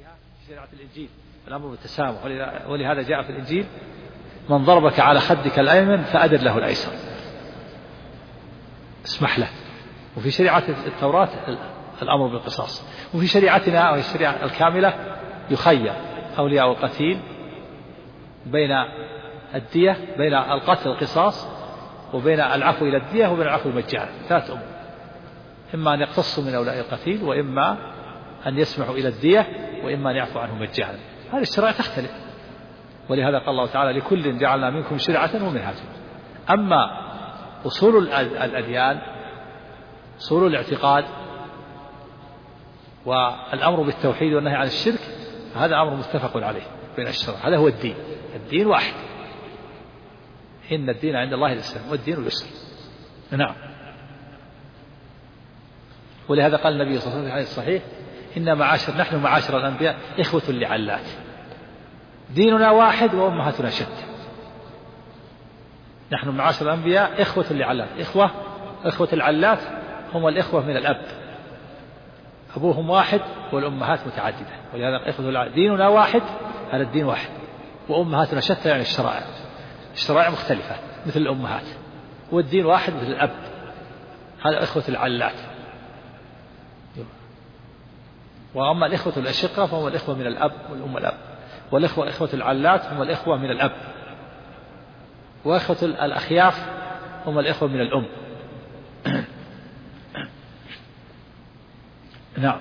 في شريعة الإنجيل الأمر بالتسامح، ولهذا جاء في الإنجيل: من ضربك على خدك الأيمن فأدر له الأيسر، اسمح له. وفي شريعة التوراة الأمر بالقصاص. وفي شريعتنا وهي الشريعة الكاملة يخير أولياء القتيل بين الدية، بين القتل القصاص، وبين العفو إلى الدية، وبين العفو المجانا. ثلاث أمور: إما أن يقتصوا من أولياء القتيل، وإما أن يسمحوا إلى الدية، وإما أن يعفو عنه مجانا. هذه الشرائع تختلف، ولهذا قال الله تعالى: لكل جعلنا منكم شرعة ومنهاجا. أما أصول الأديان، أصول الاعتقاد والأمر بالتوحيد والنهي عن الشرك، هذا أمر متفق عليه بين الشرع. هذا هو الدين. الدين واحد: إن الدين عند الله الإسلام، والدين اليسر. نعم. ولهذا قال النبي صلى الله عليه وسلم في الصحيح: نحن معاشر الأنبياء إخوة لعلات، ديننا واحد وأمهاتنا شتى. نحن معاشر الأنبياء إخوة لعلات. إخوة العلات هم الإخوة من الأب، أبوهم واحد والأمهات متعددة. ولهذا إخوة العلات ديننا واحد، هذا الدين واحد، وأمهاتنا شتى، يعني الشرائع مختلفة مثل الأمهات، والدين واحد مثل الأب. هذا إخوة العلات. وأما الإخوة الأشقة فهم الإخوة من الأب والأم الأب، والإخوة إخوة العلات هم الإخوة من الأب، وإخوة الأخياف هم الإخوة من الأم. نعم.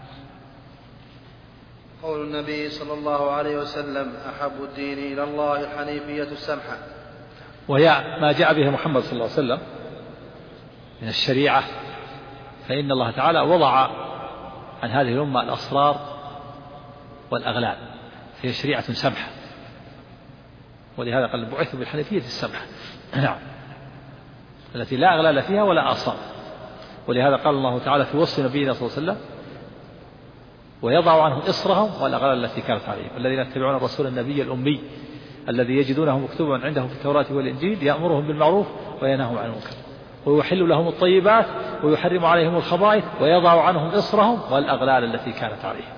قول النبي صلى الله عليه وسلم: أحب الدين إلى الله الحنيفية السمحة، وهي ما جاء به محمد صلى الله عليه وسلم من الشريعة. فإن الله تعالى وضع عن هذه الأمة الأسرار والأغلال، فهي شريعة سمحة، ولهذا قال: بعثت بالحنيفية السمحة. نعم، التي لا أغلال فيها ولا آثار. ولهذا قال الله تعالى في وصف نبينا صلى الله عليه وسلم: ويضع عنهم إصرهم والأغلال التي كانت عليهم، الذين يتبعون الرسول النبي الأمي الذي يجدونه مكتوبا عندهم في التوراة والإنجيل يأمرهم بالمعروف وينهاهم عن المنكر ويحل لهم الطيبات ويحرم عليهم الخبائث ويضع عنهم إصرهم والأغلال التي كانت عليهم.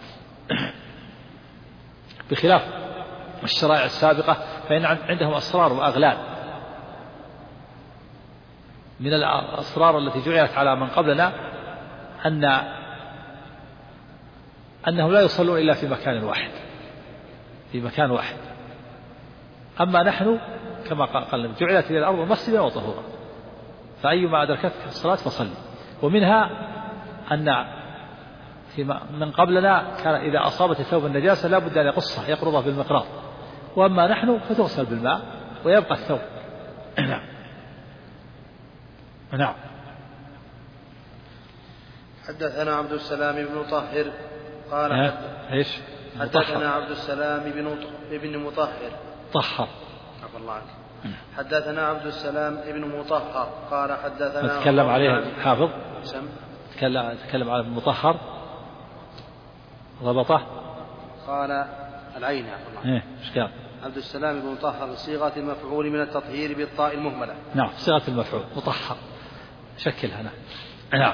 بخلاف الشرائع السابقة فإن عندهم أسرار وأغلال. من الأسرار التي جعلت على من قبلنا أنهم لا يصلون إلا في مكان واحد، أما نحن كما قال: جعلت إلى الأرض مسجدا وطهورا، فأيما أدركتك الصلاة فصلي. ومنها أن من قبلنا كان إذا أصابت الثوب النجاسة لا بد أن يقصها يقرضها بالمقراض، وأما نحن فتغسل بالماء ويبقى الثوب. نعم. حدثنا عبد السلام بن طاهر قال حدثنا عبد السلام بن مطهر طهر. حدثنا عبد السلام بن مطهر قال حدثنا تكلم عليه حافظ تكلم على ابن مطهر ضبطه قال العين ايش قال؟ عبد السلام بن مطهر صيغة المفعول من التطهير بالطاء المهملة. نعم، صيغة المفعول مطهر شكلها. نعم.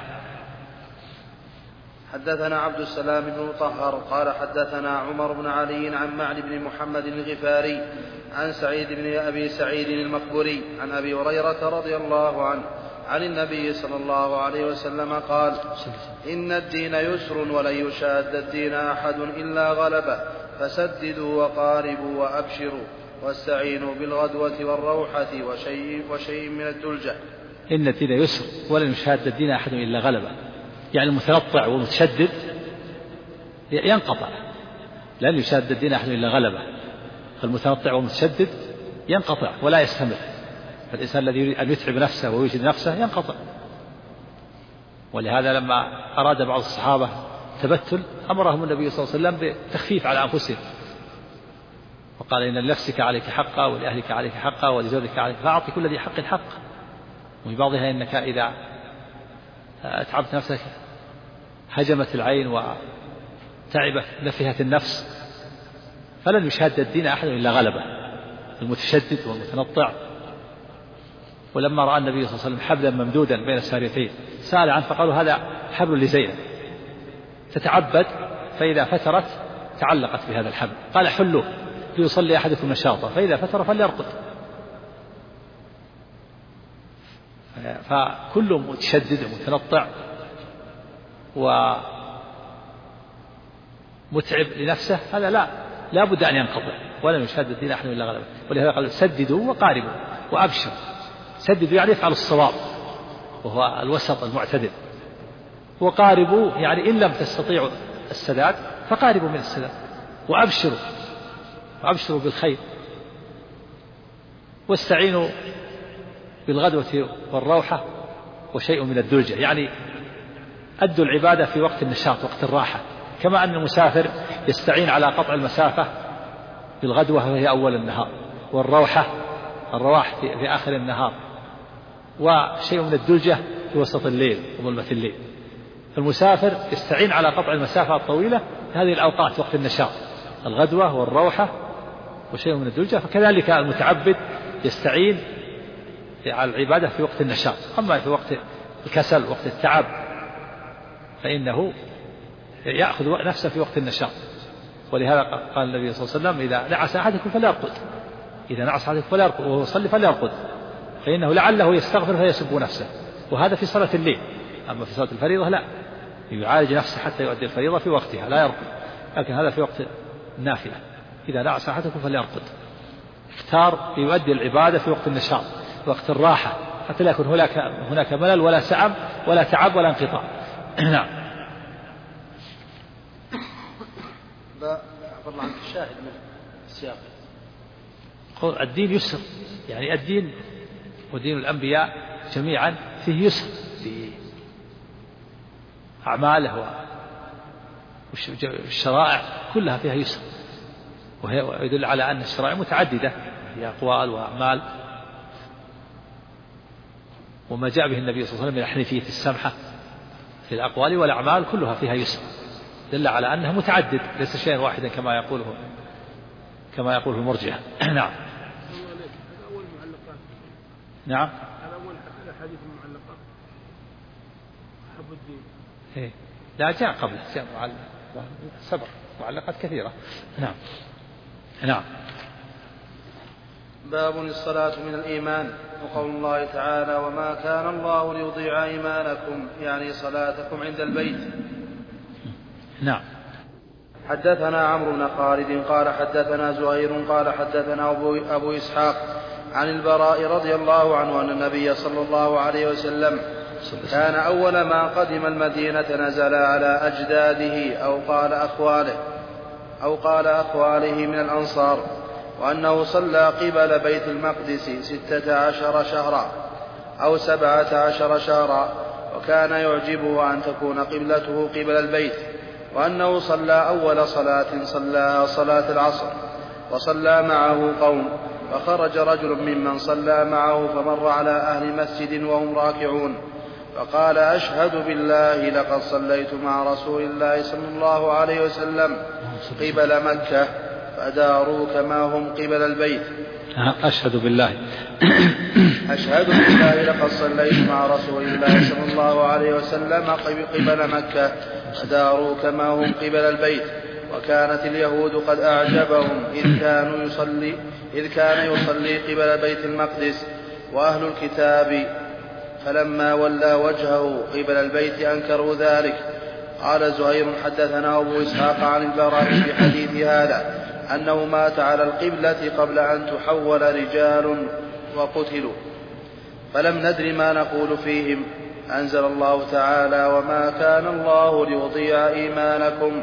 حدثنا عبد السلام بن مطهر قال حدثنا عمر بن علي عن معن بن محمد الغفاري عن سعيد بن أبي سعيد المقبري عن أبي هريرة رضي الله عنه عن النبي صلى الله عليه وسلم قال: إن الدين يسر ولن يشاد الدين أحد إلا غلبه، فسددوا وقاربوا وأبشروا واستعينوا بالغدوة والروحة وشيء من الدلجة. إن الدين يسر ولن يشاد الدين أحد إلا غلبه، يعني المتنطع والمتشدد ينقطع، لن يشاد الدين أحد إلا غلبه. فالمتنطع والمتشدد ينقطع ولا يستمر، فالإنسان الذي يريد أن يتعب نفسه ويجد نفسه ينقطع. ولهذا لما أراد بعض الصحابة تبتل أمرهم النبي صلى الله عليه وسلم بالتخفيف على أنفسهم، وقال: إن لنفسك عليك حقا ولأهلك عليك حقا ولزوجك عليك، فأعطي كل ذي حق حق. وفي بعضها إنك إذا أتعبت نفسك هجمت العين وتعبت نفهت النفس، فلن يشاد الدين أحد إلا غلبه، المتشدد والمتنطع. ولما رأى النبي صلى الله عليه وسلم حبلا ممدودا بين الساريتين سأل عنه، فقالوا: هذا حبل لزينب تتعبد فإذا فترت تعلقت بهذا الحبل. قال حلوه ليصلي أحدكم نشاطا فإذا فتر فليرقد. فكل متشدد ومتنطع ومتعب لنفسه هذا لا بد أن ينقطع، ولن يشهد الدين أحد إلا غلبه. ولهذا قال سددوا وقاربوا وأبشروا. سددوا يعني افعلوا الصواب وهو الوسط المعتدل، وقاربوا يعني إن لم تستطيعوا السداد فقاربوا من السداد، وأبشروا بالخير، واستعينوا بالغدوة والروحة وشيء من الدلجة، يعني أدوا العبادة في وقت النشاط وقت الراحة، كما أن المسافر يستعين على قطع المسافة بالغدوة وهي أول النهار، الرواح في آخر النهار، وشيء من الدلجة في وسط الليل وظلمة الليل. المسافر يستعين على قطع المسافة الطويلة في هذه الأوقات وقت النشاط، الغدوة والروحة وشيء من الدلجة. فكذلك المتعبد يستعين على العبادة في وقت النشاط. أما في وقت الكسل وقت التعب فإنه يأخذ نفسه في وقت النشاط. ولهذا قال النبي صلى الله عليه وسلم إذا نعس أحدكم فليرقد وهو يصلي فليرقد، فإنه لعله يستغفر فيسب نفسه، وهذا في صلاة الليل. أما في صلاة الفريضة لا، يعالج نفسه حتى يؤدي الفريضة في وقتها لا يرقد، لكن هذا في وقت النافلة. إذا نعس أحدكم فليرقد. اختار يؤدي العبادة في وقت النشاط وقت الراحة حتى لا يكون هناك ملل ولا تعب ولا انقطاع. نعم. عبر عن الشاهد من السياق. الدين يسر، يعني الدين ودين الأنبياء جميعا فيه يسر في أعماله والشرائع كلها فيها يسر، ويدل على أن الشرائع متعددة في أقوال وأعمال. وما جاء به النبي صلى الله عليه وسلم من الحنيفية السمحة في الأقوال والأعمال كلها فيها يسر، دل على أنها متعدد ليس شيئا واحدا كما يقوله المرجئة. نعم. نعم. هذا أول حديث المعلقات حب الدين. لا جاء قبله، جاء سبق معلقات كثيرة. نعم. باب الصلاة من الإيمان. وقول الله تعالى وما كان الله ليضيع إيمانكم يعني صلاتكم عند البيت. نعم. حدثنا عمرو بن خالد قال حدثنا زهير قال حدثنا أبو إسحاق عن البراء رضي الله عنه أن النبي صلى الله عليه وسلم كان أول ما قدم المدينة نزل على أجداده أو قال أخواله من الأنصار، وأنه صلى قبل بيت المقدس 16 شهرا أو 17 شهرا، وكان يعجبه أن تكون قبلته قبل البيت، وأنه صلى أول صلاة صلاها صلاة العصر وصلى معه قوم، فخرج رجل ممن صلى معه فمر على أهل مسجد وهم راكعون فقال أشهد بالله لقد صليت مع رسول الله صلى الله عليه وسلم قبل مكة فداروا كما هم قبل البيت. أشهد بالله لقد صليت مع رسول الله صلى الله عليه وسلم قبل مكة فداروا كما هم قبل البيت. وكانت اليهود قد أعجبهم إذ كان يصلي قبل بيت المقدس وأهل الكتاب، فلما ولى وجهه قبل البيت أنكروا ذلك. قال زهير حدثنا أبو إسحاق عن البراء في حديث هذا أنه مات على القبلة قبل أن تحول رجال وقتلوا، فلم ندر ما نقول فيهم. أنزل الله تعالى وما كان الله ليضيع إيمانكم.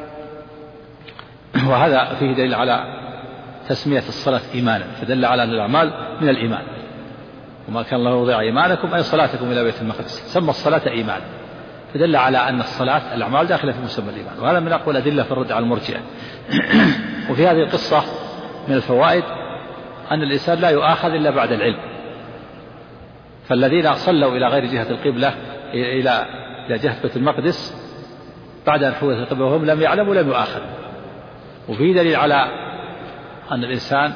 وهذا فيه دليل على تسمية الصلاة إيمانا، فدل على أن الأعمال من الإيمان. وما كان الله ليضيع إيمانكم أي صلاتكم إلى بيت المقدس، سمى الصلاة إيمان، فدل على أن الصلاة الأعمال داخلة في مسمى الإيمان. وهذا من أقوى الأدلة في الرد على المرجئة. وفي هذه القصة من الفوائد أن الإنسان لا يؤاخذ إلا بعد العلم، فالذين صلوا إلى غير جهة القبلة إلى جهة بيت المقدس بعد أن حولت القبلة وهم لم يعلموا لم يؤاخذ. وفي دليل على أن الإنسان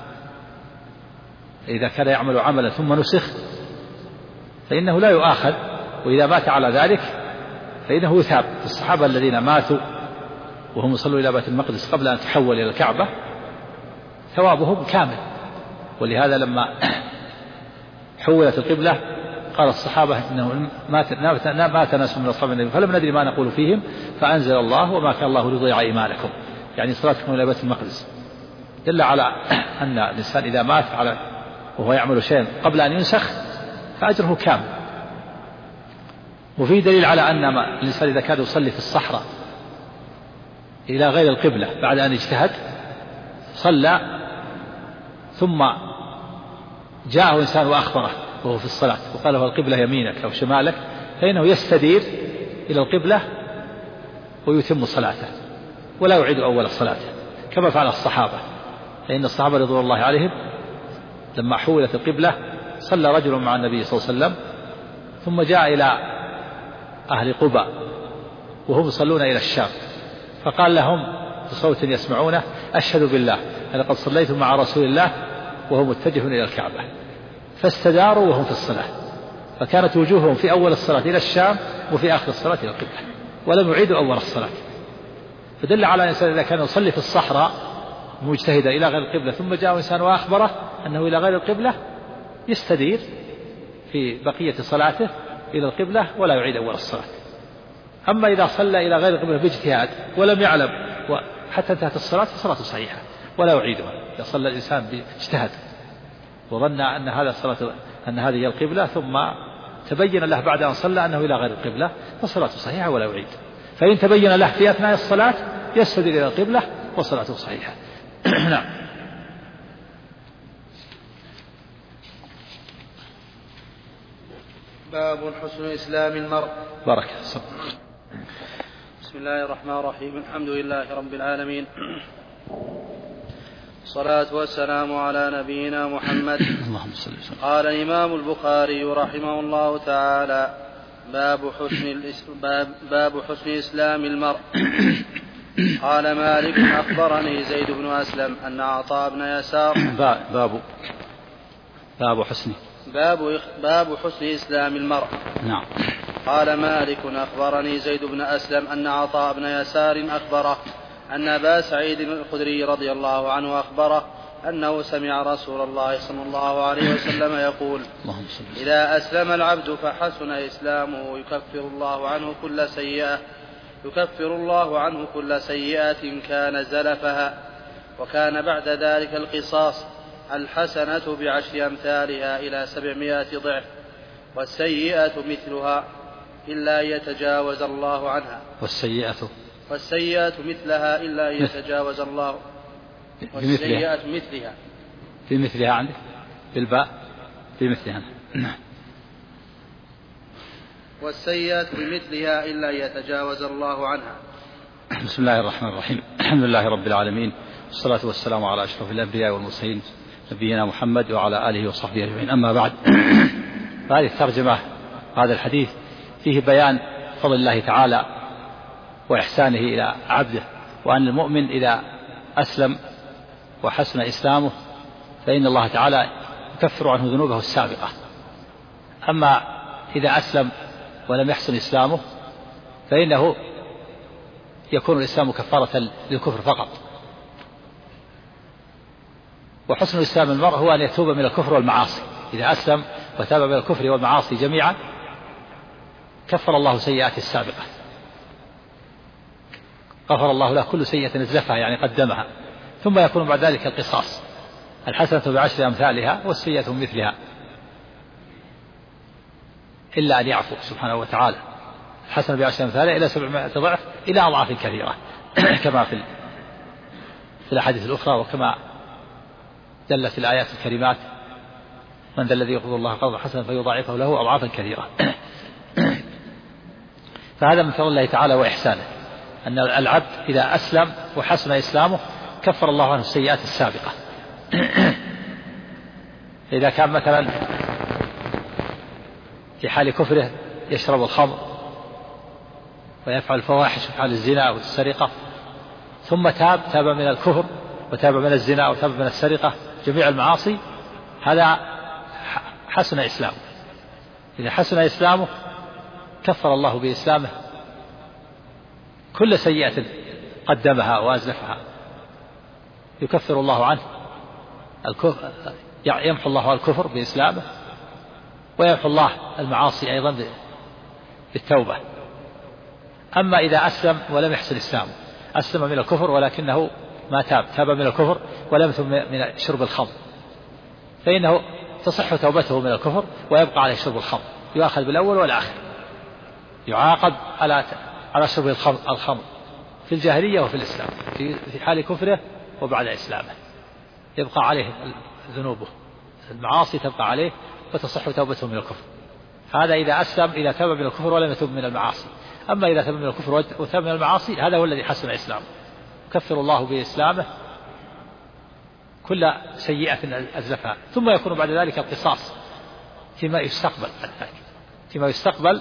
إذا كان يعمل عملا ثم نسخ فإنه لا يؤاخذ، وإذا مات على ذلك فإنه يثاب. الصحابة الذين ماتوا وهم يصلوا إلى بيت المقدس قبل أن تحول إلى الكعبة ثوابهم كامل. ولهذا لما حولت القبلة قال الصحابة إنه مات ناس من أصحاب النبي فلم ندري ما نقول فيهم فأنزل الله وما كان الله ليضيع إيمانكم، يعني صلاتكم إلى بيت المقدس، دل على أن الإنسان إذا مات وهو يعمل شيئا قبل أن ينسخ فأجره كامل. وفيه دليل على أن الإنسان إذا كان يصلي في الصحراء إلى غير القبلة بعد أن اجتهد صلى ثم جاءه إنسان وأخبره وهو في الصلاة وقال له القبلة يمينك أو شمالك، فإنه يستدير إلى القبلة ويتم صلاته ولا يعيد أول صلاته كما فعل الصحابة. لأن الصحابة رضوان الله عليهم لما حولت القبلة صلى رجل مع النبي صلى الله عليه وسلم ثم جاء إلى أهل قباء وهم يصلون إلى الشام فقال لهم بصوت يسمعونه أشهد بالله أنا قد صليت مع رسول الله وهو متجه إلى الكعبة، فاستداروا وهم في الصلاة، فكانت وجوههم في أول الصلاة إلى الشام وفي آخر الصلاة إلى القبلة ولم يعيدوا أول الصلاة. فدل على أن الإنسان إذا كان يصلي في الصحراء مجتهدا إلى غير القبلة ثم جاء إنسان وأخبره أنه إلى غير القبلة يستدير في بقية صلاته إلى القبلة ولا يعيد أول الصلاة. أما إذا صلى إلى غير القبلة باجتهاد ولم يعلم حتى انتهت الصلاة فصلاته صحيحة ولا يعيدها. إذا صلى الإنسان باجتهاد وظن أن هذا الصلاة أن هذه هي القبلة ثم تبين له بعد أن صلى أنه إلى غير القبلة فصلاته صحيحة ولا يعيد. فإن تبين له في أثناء الصلاة يستدير إلى القبلة وصلاته صحيحة. نعم. باب حسن إسلام المرء. بارك. بسم الله الرحمن الرحيم. الحمد لله رب العالمين، الصلاة والسلام على نبينا محمد. اللهم صل وسلم. قال الإمام البخاري رحمه الله تعالى: باب حسن إسلام المرء. قال مالك: أخبرني زيد بن أسلم أن عطاء بن يسار باب حسن إسلام المرء. نعم. قال مالك: أخبرني زيد بن أسلم أن عطاء بن يسار أخبره أن أبا سعيد الخدري رضي الله عنه أخبره أنه سمع رسول الله صلى الله عليه وسلم يقول: إذا أسلم العبد فحسن إسلامه يكفر الله عنه كل سيئة كان زلفها، وكان بعد ذلك القصاص، الحسنة بعشر أمثالها إلى 700 ضعف، والسيئة مثلها إلا يتجاوز الله عنها. والسيئة مثلها إلا يتجاوز الله. والسيئة مثلها في مثلها عندك بالباء في مثلها. والسيئة بمثلها إلا يتجاوز الله عنها. بسم الله الرحمن الرحيم. الحمد لله رب العالمين، والصلاة والسلام على أشرف الأنبياء والمرسلين نبينا محمد وعلى آله وصحبه أجمعين. أما بعد، فهذه الترجمة هذا الحديث فيه بيان فضل الله تعالى وإحسانه إلى عبده، وأن المؤمن إذا أسلم وحسن إسلامه فإن الله تعالى يكفر عنه ذنوبه السابقة. أما إذا أسلم ولم يحسن إسلامه فإنه يكون الإسلام كفارة للكفر فقط. وحسن إسلام المرء هو أن يتوب من الكفر والمعاصي. إذا أسلم وتاب من الكفر والمعاصي جميعا كفر الله سيئاته السابقة، غفر الله له كل سيئة أزلفها يعني قدمها، ثم يكون بعد ذلك القصاص، الحسنة بعشر أمثالها والسيئة مثلها، إلا أن يعفو سبحانه وتعالى. الحسنة بعشر أمثالها إلى 700 ضعف إلى أضعاف كثيرة كما في الأحاديث الأخرى، وكما دلت الآيات الكريمات: من ذا الذي يقرض الله قرضا حسنا فيضاعفه له أضعافا كثيرة. فهذا من فضل الله تعالى وإحسانه، أن العبد إذا أسلم وحسن إسلامه كفر الله عنه السيئات السابقة. إذا كان مثلا في حال كفره يشرب الخمر ويفعل الفواحش ويفعل الزنا والسرقة، ثم تاب من الكفر وتاب من الزنا وتاب من السرقة، جميع المعاصي، هذا حسن إسلامه. إذا حسن إسلامه كفر الله بإسلامه كل سيئة قدمها وأزلفها يكفر الله عنه الكفر، يمحو الله الكفر بإسلامه، ويمحو الله المعاصي أيضا بالتوبة. أما إذا أسلم ولم يحسن إسلامه، أسلم من الكفر ولكنه ما تاب من الكفر ولم يتب من شرب الخمر، فإنه تصح توبته من الكفر ويبقى عليه شرب الخمر، يؤخذ بالأول والآخر، يعاقب على شرب الخمر في الجاهلية وفي الإسلام، في حال كفره وبعد إسلامه يبقى عليه ذنوبه، المعاصي تبقى عليه وتصح توبته من الكفر. هذا إذا أسلم، إذا تاب من الكفر ولم يتب من المعاصي. أما إذا تاب من الكفر وتاب من المعاصي هذا هو الذي حسن إسلامه، يكفر الله بإسلامه كل سيئة أزلفها، ثم يكون بعد ذلك القصاص فيما يستقبل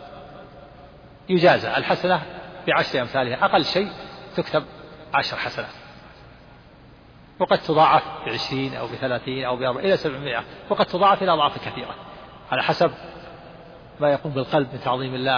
يجازى الحسنة ب10 أمثالها، أقل شيء تكتب 10 حسنات، وقد تضاعف ب20 أو ب30 أو ب40 إلى 700، وقد تضاعف إلى أضعاف كثيرة على حسب ما يقوم بالقلب من تعظيم الله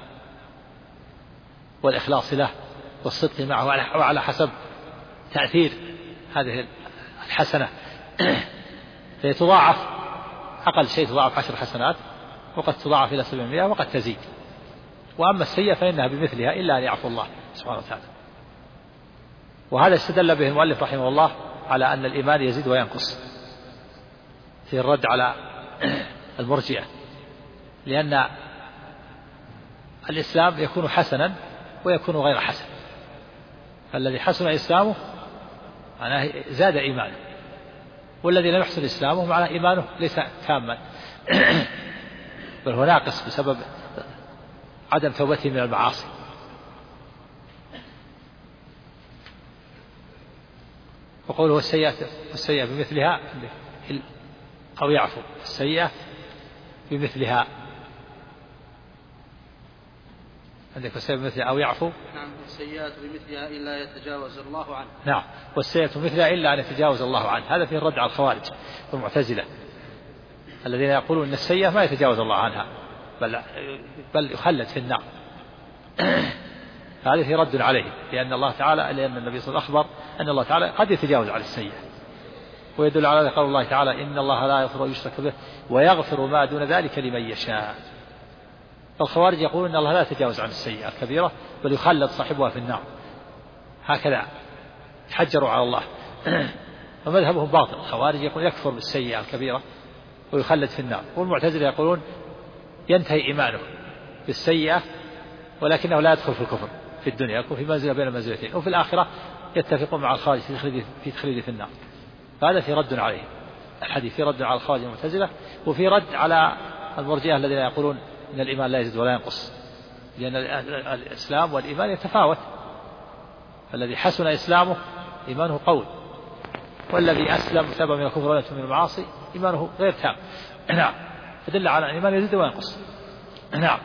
والإخلاص له والصدق معه، وعلى حسب تأثير هذه الحسنة فيتضاعف، أقل شيء تضاعف 10 حسنات، وقد تضاعف إلى 700 وقد تزيد. وأما السيئة فإنها بمثلها إلا أن يعفو الله سبحانه وتعالى. وهذا استدل به المؤلف رحمه الله على أن الإيمان يزيد وينقص في الرد على المرجئة، لأن الإسلام يكون حسنا ويكون غير حسن، فالذي حسن إسلامه معناه زاد إيمانه، والذي لم يحسن إسلامه معناه إيمانه ليس تاما بل هو ناقص بسبب عدم توبته من المعاصي. وقوله السيئة بمثلها أو يعفو، السيئة بمثلها عندك، السيئة بمثلها أو يعفو. نعم، السيئات بمثلها إلا يتجاوز الله عنه. نعم، والسيئة بمثلها إلا أن يتجاوز الله عنه. هذا فيه الرد على الخوارج والمعتزلة الذين يقولون أن السيئة ما يتجاوز الله عنها بل يخلد في النار. هذا فيه رد عليه، لأن النبي صلى الله عليه وسلم أخبر أن الله تعالى قد يتجاوز على السيئة، ويدل على قول الله تعالى إن الله لا يغفر أن يشرك به ويغفر ما دون ذلك لمن يشاء. فالخوارج يقولون أن الله لا يتجاوز عن السيئة الكبيرة بل يخلد صاحبها في النار، هكذا تحجروا على الله. ومذهبهم باطل، الخوارج يقول يكفر بالسيئة الكبيرة ويخلد في النار، والمعتزلة يقولون ينتهي إيمانه بالسيئة ولكنه لا يدخل في الكفر في الدنيا، يكون في منزلة بين المنزلتين، وفي الآخرة يتفقون مع الخارج في تخليده في النار. فهذا في رد عليه الحديث، في رد على الخارج المعتزلة، وفي رد على المرجئة الذين يقولون إن الإيمان لا يزيد ولا ينقص، لأن الإسلام والإيمان يتفاوت، فالذي حسن إسلامه إيمانه قوي، والذي أسلم تاب من الكفر ولا من المعاصي إيمانه غير تام. نعم، فدل على أن الإيمان يزيد وينقص. نعم.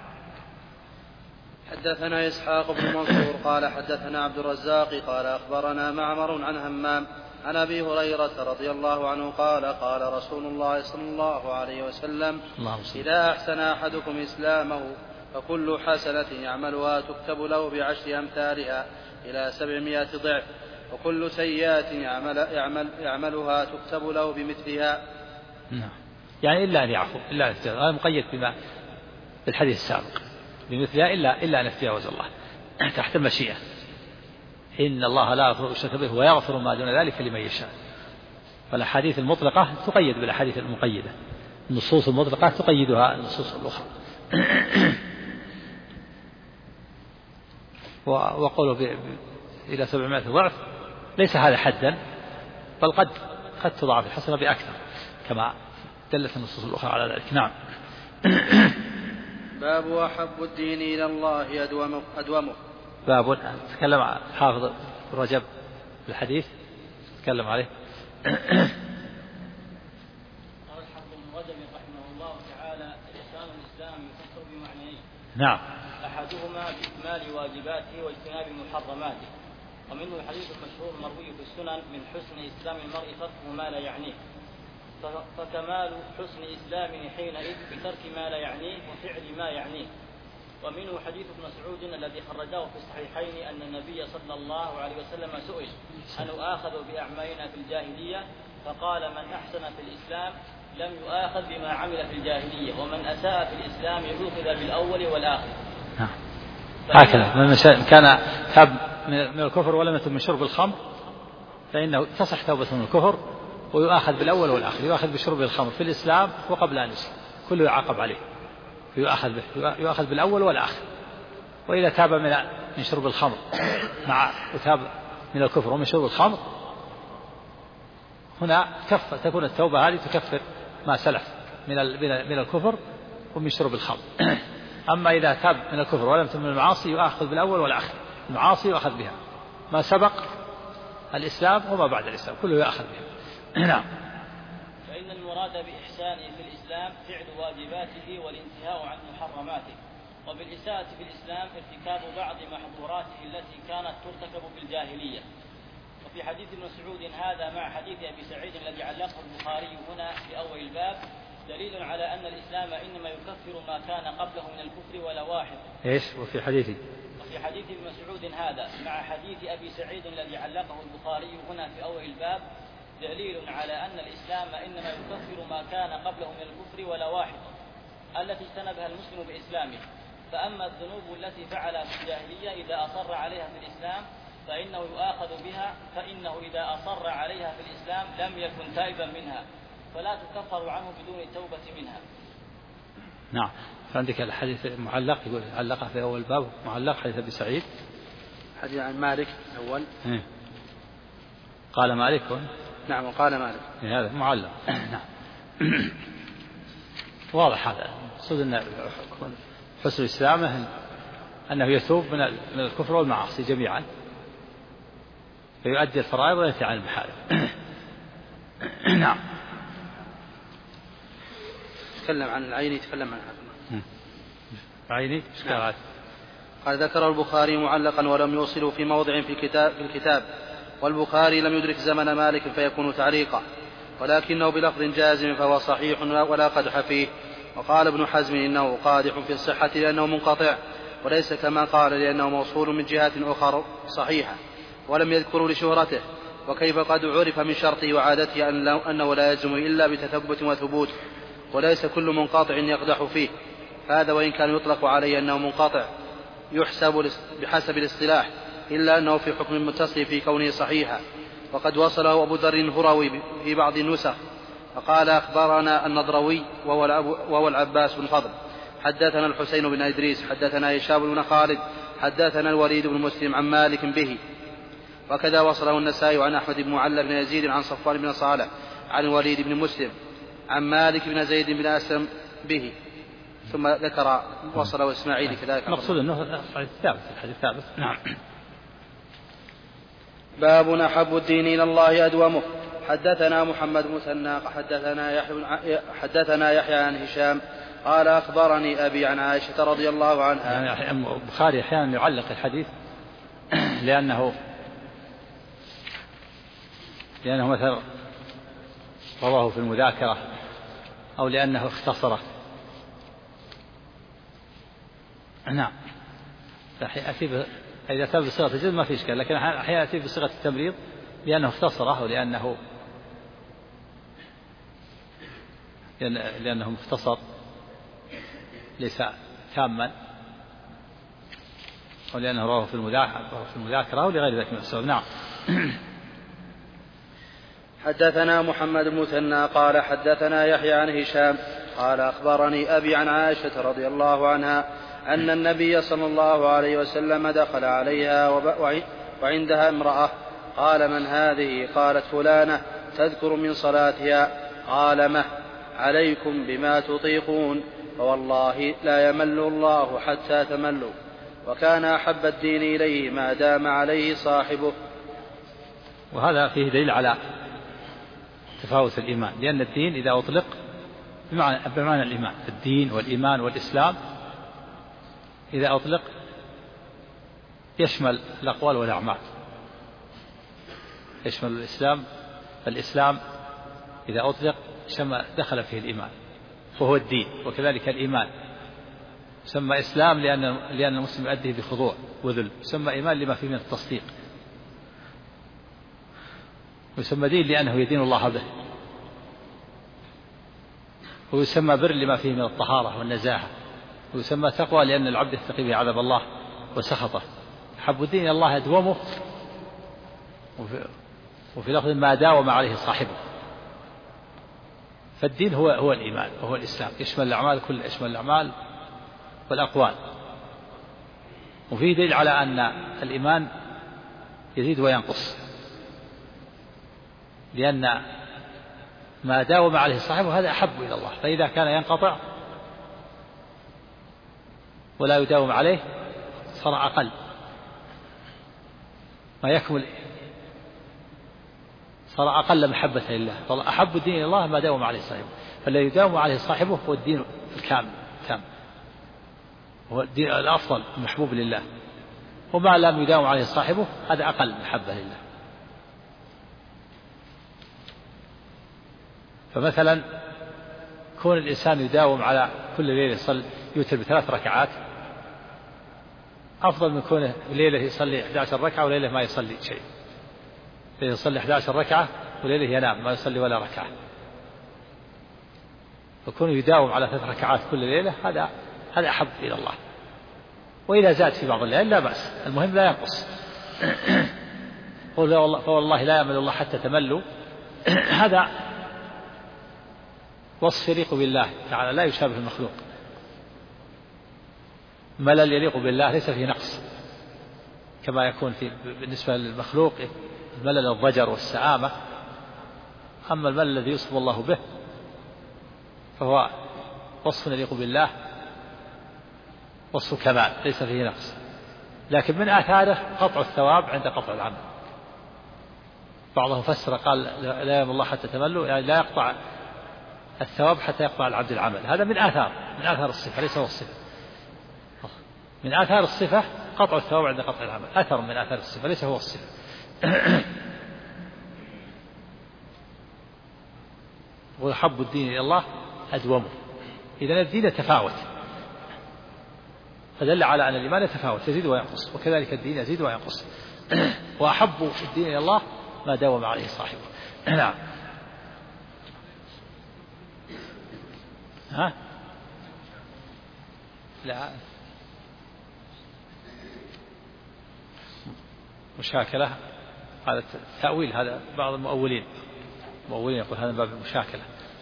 حدثنا إسحاق بن منصور قال حدثنا عبد الرزاق قال أخبرنا معمر عن همام عن أبي هريرة رضي الله عنه قال قال رسول الله صلى الله عليه وسلم إذا أحسن أحدكم إسلامه فكل حسنة يعملها تكتب له ب10 أمثالها إلى 700 ضعف، وكل سيئات يعملها تكتب له بمثلها. يعني إلا أن يعفو، إلا أن يتجاوز، هذا مقيد بما بالحديث السابق، بمثلها إلا أن يتجاوز الله تحت المشيئة. إن الله لا يغفر الشرك به ويغفر ما دون ذلك لمن يشاء. فالأحاديث المطلقة تقيد بالأحاديث المقيدة، النصوص المطلقة تقيدها النصوص الأخرى. وقوله إلى 700 ضعف ليس هذا حدا، بل قد تضاعف الحسنة بأكثر كما دلت النصوص الأخرى على ذلك. نعم. باب أحب الدين إلى الله أدومه. باب تكلم حافظ رجب بالحديث، تكلم عليه. قال الحافظ ابن رجب رحمه الله تعالى الإسلام يفسر بمعنيين. نعم. أحدهما بإكمال واجباته واجتناب محرماته، ومنه الحديث المشهور المروي في السنن من حسن إسلام المرء تركه ما لا يعنيه، فكمال حسن إسلامه حينئذ بترك ما لا يعنيه وفعل ما يعنيه. ومنه حديث ابن مسعود الذي خرجاه في الصحيحين أن النبي صلى الله عليه وسلم سئل أن يؤاخذ بأعمالنا في الجاهلية فقال من أحسن في الإسلام لم يؤاخذ بما عمل في الجاهلية ومن أساء في الإسلام يؤخذ بالأول والآخر. هكذا من كان تاب من الكفر ولم يتب من شرب الخمر فإنه تصح توبة من الكفر ويؤاخذ بالأول والآخر. يؤاخذ بشرب الخمر في الإسلام وقبل أن يسلم كله يعاقب عليه يؤاخذ بالأول والآخر. وإذا تاب من شرب الخمر وتاب من الكفر ومن شرب الخمر هنا تكون التوبة هذه تكفر ما سلف من الكفر ومن شرب الخمر. أما إذا تاب من الكفر ولم يتب من المعاصي يؤاخذ بالأول والآخر. المعاصي يؤاخذ بها ما سبق الإسلام وما بعد الإسلام كله يؤاخذ بها. نعم. فإن المراد بإحسانه في الإسلام فعل واجباته والانتهاء عن محرماته، وبالإساءة في الإسلام ارتكاب بعض محظوراته التي كانت ترتكب بالجاهلية. وفي حديث ابن مسعود هذا مع حديث أبي سعيد الذي علقه البخاري هنا في أول الباب دليل على أن الإسلام إنما يكفر ما كان قبله من الكفر ولا واحد. إيش؟ وفي حديث ابن مسعود هذا مع حديث أبي سعيد الذي علقه البخاري هنا في أول الباب دليل على أن الإسلام إنما يكفر ما كان قبله من الكفر ولا واحد التي اجتنبها المسلم بإسلامه. فأما الذنوب التي فعلها في الجاهلية إذا أصر عليها في الإسلام فإنه يؤاخذ بها، فإنه إذا أصر عليها في الإسلام لم يكن تائبا منها فلا تكفر عنه بدون التوبة منها. نعم. فعندك الحديث المعلق يقول علقه في أول باب معلق حديث أبي سعيد حديث عن مالك أول قال مالك نعم وقال مالك هذا معلق. نعم. واضح هذا صد أن حسن إسلامه أنه يتوب من الكفر والمعاصي جميعا فيؤدي الفرائض وينتهي عن المحارم. نعم. تكلم عن العيني تكلم عن هذا عيني نعم. قال ذكر البخاري معلقا ولم يوصله في موضع في الكتاب والبخاري لم يدرك زمن مالك فيكون تعليقا ولكنه بلفظ جازم فهو صحيح ولا قدح فيه. وقال ابن حزم إنه قادح في الصحة لأنه منقطع وليس كما قال لأنه موصول من جهات أخرى صحيحة ولم يذكر لشهرته وكيف قد عرف من شرطه وعادته أنه لا يلزم إلا بتثبت وثبوت وليس كل منقطع يقدح فيه. هذا وإن كان يطلق عليه أنه منقطع يحسب بحسب الاصطلاح إلا أنه في حكم المتصل في كونه صحيحا. وقد وصله أبو ذر الهروي في بعض النسخ فقال أخبرنا النضروي وهو العباس بن فضل حدثنا الحسين بن إدريس حدثنا هشام بن خالد حدثنا الوليد بن مسلم عن مالك به. وكذا وصله النسائي عن أحمد بن معلى بن يزيد عن صفوان بن صالح عن الوليد بن مسلم عن مالك بن زيد بن أسلم به. ثم ذكر وصله إسماعيل كذلك. مقصود أنه الحديث ثابت. نعم. باب أحب الدين إلى الله أدومه. حدثنا محمد مثنى حدثنا يحيى عن هشام قال أخبرني أبي عن عائشة رضي الله عنها. يعني البخاري أحيانا يعلق الحديث لأنه مثلا رواه في المذاكرة أو لأنه اختصره. نعم. إذا تم بصيغة الجزم ما في إشكال لكن أحيانا يأتي بصيغة التمريض لأنه اختصره أو لأنه مختصر ليس تاما أو لأنه رواه في المذاكرة أو لغير ذلك من السبب. نعم. حدثنا محمد بن مثنى قال حدثنا يحيى عن هشام قال أخبرني أبي عن عائشة رضي الله عنها أن النبي صلى الله عليه وسلم دخل عليها وعندها امرأة قال من هذه؟ قالت فلانة تذكر من صلاتها. قال مه عليكم بما تطيقون فوالله لا يمل الله حتى تملوا. وكان أحب الدين إليه ما دام عليه صاحبه. وهذا فيه دليل على تفاوت الإيمان لأن الدين إذا أطلق بمعنى الإيمان الدين والإيمان والإسلام إذا أطلق يشمل الأقوال والأعمال يشمل الإسلام إذا أطلق دخل فيه الإيمان وهو الدين وكذلك الإيمان يسمى إسلام لأن المسلم يؤديه بخضوع وذل. يسمى إيمان لما فيه من التصديق. ويسمى دين لأنه يدين الله به. ويسمى بر لما فيه من الطهارة والنزاهة. ويسمى تقوى لأن العبد يتقي به عذاب الله وسخطه. حب الدين الله يدومه، وفي لفظ ما داوم عليه صاحبه. فالدين هو الإيمان وهو الإسلام، يشمل الأعمال كل يشمل الأعمال والأقوال. وفيه دليل على أن الإيمان يزيد وينقص، لأن ما داوم عليه صاحبه هذا أحب إلى الله. فإذا كان ينقطع ولا يداوم عليه صار أقل، ما يكمل صار أقل محبة لله. فأحب الدين إلى الله ما داوم عليه صاحبه. فالذي يداوم عليه صاحبه هو الدين الكامل هو الدين الأفضل المحبوب لله. وما لم يداوم عليه صاحبه هذا أقل محبة لله. فمثلا كون الإنسان يداوم على كل ليلة يصلي يوتر ب3 ركعات أفضل من كونه ليلة يصلي 11 ركعة وليلة ما يصلي شيء. يصلي 11 ركعة وليلة ينام ما يصلي ولا ركعة. فكونه يداوم على 3 ركعات كل ليلة هذا أحب إلى الله. وإذا زاد في بعض الليل لا بأس، المهم لا ينقص. فوالله لا يأمل الله حتى تملوا. هذا وصف يليق بالله تعالى لا يشابه المخلوق. ملل يليق بالله ليس فيه نقص كما يكون بالنسبة للمخلوق ملل الضجر والسآمة. أما الملل الذي يوصف الله به فهو وصف يليق بالله، وصف كمال ليس فيه نقص. لكن من آثاره قطع الثواب عند قطع العمل. بعضهم فسر قال لا يأمل الله حتى تملوا، يعني لا يقطع الثواب حتى يقطع العبد العمل. هذا من آثار الصفة ليس هو الصفة. من آثار الصفة قطع الثواب عند قطع العمل، أثر من آثار الصفة ليس هو الصفة. ويحب الدين إلى الله أدومه. إذن الدين يتفاوت، فدل على أن الإيمان يتفاوت يزيد وينقص، وكذلك الدين يزيد وينقص. وأحب الدين إلى الله ما داوم عليه صاحبه. نعم. ها؟ لا مشاكلة، هذا تأويل، هذا بعض المؤولين يقول هذا باب المشاكلة.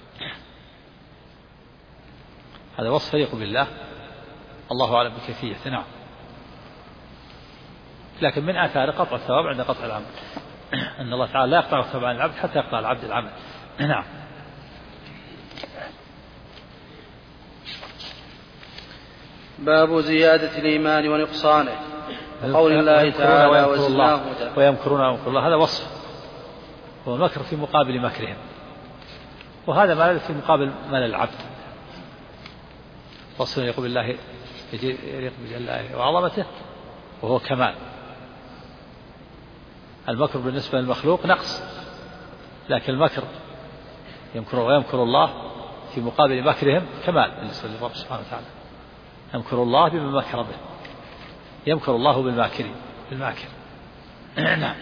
هذا وصف يليق بالله، الله أعلم بكيفية. نعم. لكن من آثار قطع الثواب عند قطع العمل، أن الله تعالى لا يقطع الثواب عن العبد حتى يقطع العبد العمل. نعم. باب زيادة الإيمان ونقصانه، وقول الله تعالى ويمكرون ويمكر الله. هذا وصف، هو المكر في مقابل مكرهم، وهذا ملل في مقابل ملل العبد. وصف يليق بالله يليق بجلاله وعظمته وهو كمال. المكر بالنسبة للمخلوق نقص، لكن المكر ويمكر الله في مقابل مكرهم كمال بالنسبة للرب سبحانه وتعالى. يمكر الله بما مكر به، يمكر الله بالماكر. نعم.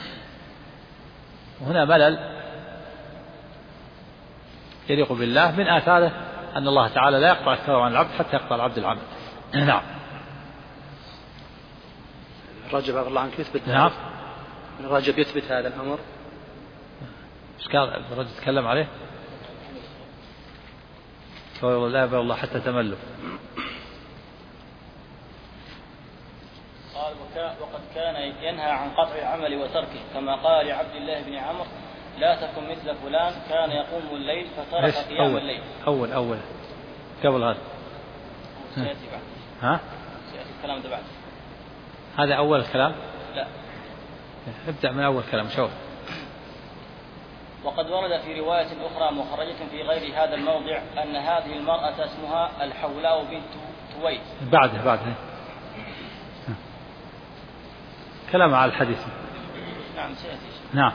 وهنا ملل يليق بالله، من آثاره أن الله تعالى لا يقطع الثواب عن العبد حتى يقطع العبد العمل. نعم. الرجب الله عنك يثبت. نعم. الرجب يثبت هذا الأمر. إيش قال الرجل تكلم عليه؟ لا يقبل الله حتى تملوا. قال وقد كان ينهى عن قطع العمل وتركه، كما قال لعبد الله بن عمرو لا تكن مثل فلان كان يقوم الليل فترك قيام الليل. أول قبل هذا سيأتي بعد. ها؟ سيأتي الكلام ده بعد. هذا أول الكلام؟ لا، ابدأ من أول كلام. شوف. وقد ورد في رواية أخرى مخرجة في غير هذا الموضع أن هذه المرأة اسمها الحولاء بنت تويت. بعده كلام على الحديث. نعم سيأتي. نعم.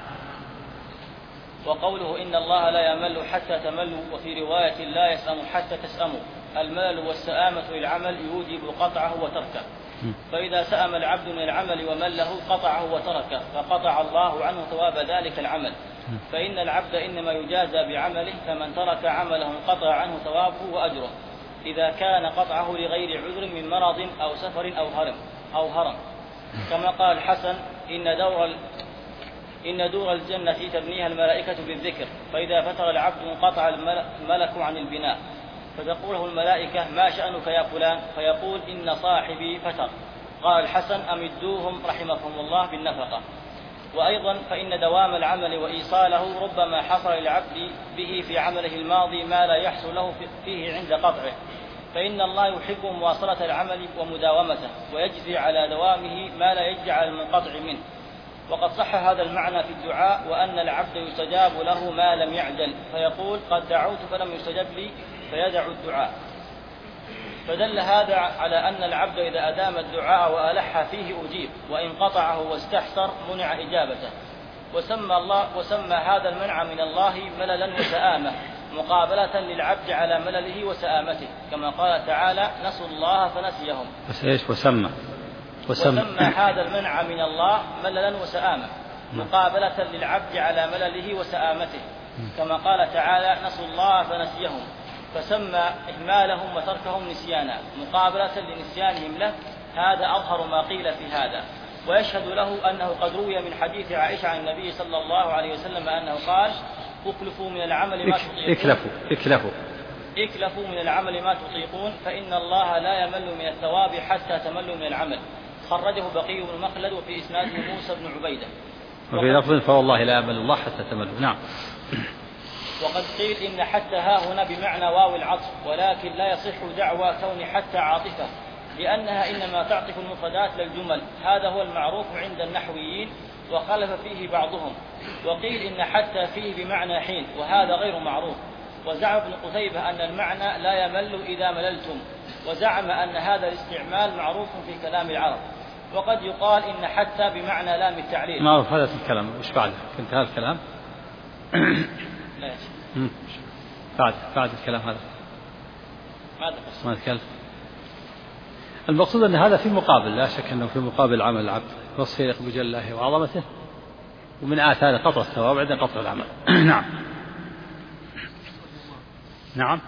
وقوله إن الله لا يمل حتى تملوا، وفي رواية لا يسأم حتى تسأموا، الملل والسآمة للعمل يوجب قطعه وتركه، فإذا سأم العبد من العمل ومله قطعه وتركه فقطع الله عنه ثواب ذلك العمل، فإن العبد إنما يجازى بعمله، فمن ترك عمله قطع عنه ثوابه وأجره إذا كان قطعه لغير عذر من مرض أو سفر أو هرم. كما قال الحسن: إن دور الجنة تبنيها الملائكة بالذكر، فإذا فتر العبد انقطع الملك عن البناء، فتقول له الملائكة: ما شأنك يا فلان؟ فيقول: إن صاحبي فتر. قال الحسن: أمدوهم رحمهم الله بالنفقة. وأيضا فإن دوام العمل وإيصاله ربما حصل للعبد به في عمله الماضي ما لا يحصل له فيه عند قطعه، فإن الله يحب مواصلة العمل ومداومته، ويجزي على دوامه ما لا يجزي على المنقطع منه. وقد صح هذا المعنى في الدعاء، وأن العبد يستجاب له ما لم يعجل، فيقول: قد دعوت فلم يستجب لي، فيدع الدعاء. فدل هذا على أن العبد إذا أدام الدعاء وألح فيه أجيب، وإن قطعه واستحسر منع إجابته. وسمى هذا المنع من الله مللا وسآمة، مقابلة للعبد على ملله وسآمته، كما قال تعالى: نسوا الله فنسيهم. وسمى هذا المنع من الله مللا وسآمة، مقابلة للعبد على ملله وسآمته، كما قال تعالى: نسوا الله فنسيهم، فسمى إهمالهم وتركهم نسيانا مقابلة لنسيانهم له. هذا أظهر ما قيل في هذا. ويشهد له أنه قد روي من حديث عائشة عن النبي صلى الله عليه وسلم أنه قال: اكلفوا من العمل ما تطيقون، اكلفوا من العمل ما تطيقون، فإن الله لا يمل من الثواب حتى تملوا من العمل. خرجه بقي بن مخلد، وفي إسناده موسى بن عبيدة. وفي لفظ: فوالله لا يمل الله حتى تملوا. نعم. وقد قيل إن حتى ها هنا بمعنى واو العطف، ولكن لا يصح دعوى كون حتى عاطفة، لأنها إنما تعطف المفردات للجمل. هذا هو المعروف عند النحويين، وخالف فيه بعضهم. وقيل إن حتى فيه بمعنى حين، وهذا غير معروف. وزعم ابن قتيبة أن المعنى لا يمل إذا مللتم، وزعم أن هذا الاستعمال معروف في كلام العرب. وقد يقال إن حتى بمعنى لام التعليل. معروف هذا الكلام. وش بعده؟ كنت هذا الكلام لا بعد الكلام هذا ما تكلم. المقصود أن هذا في مقابل، لا شك أنه في مقابل عمل العبد، وصف يليق بجلاله وعظمته، ومن آثار قطع الثواب عند قطع العمل. نعم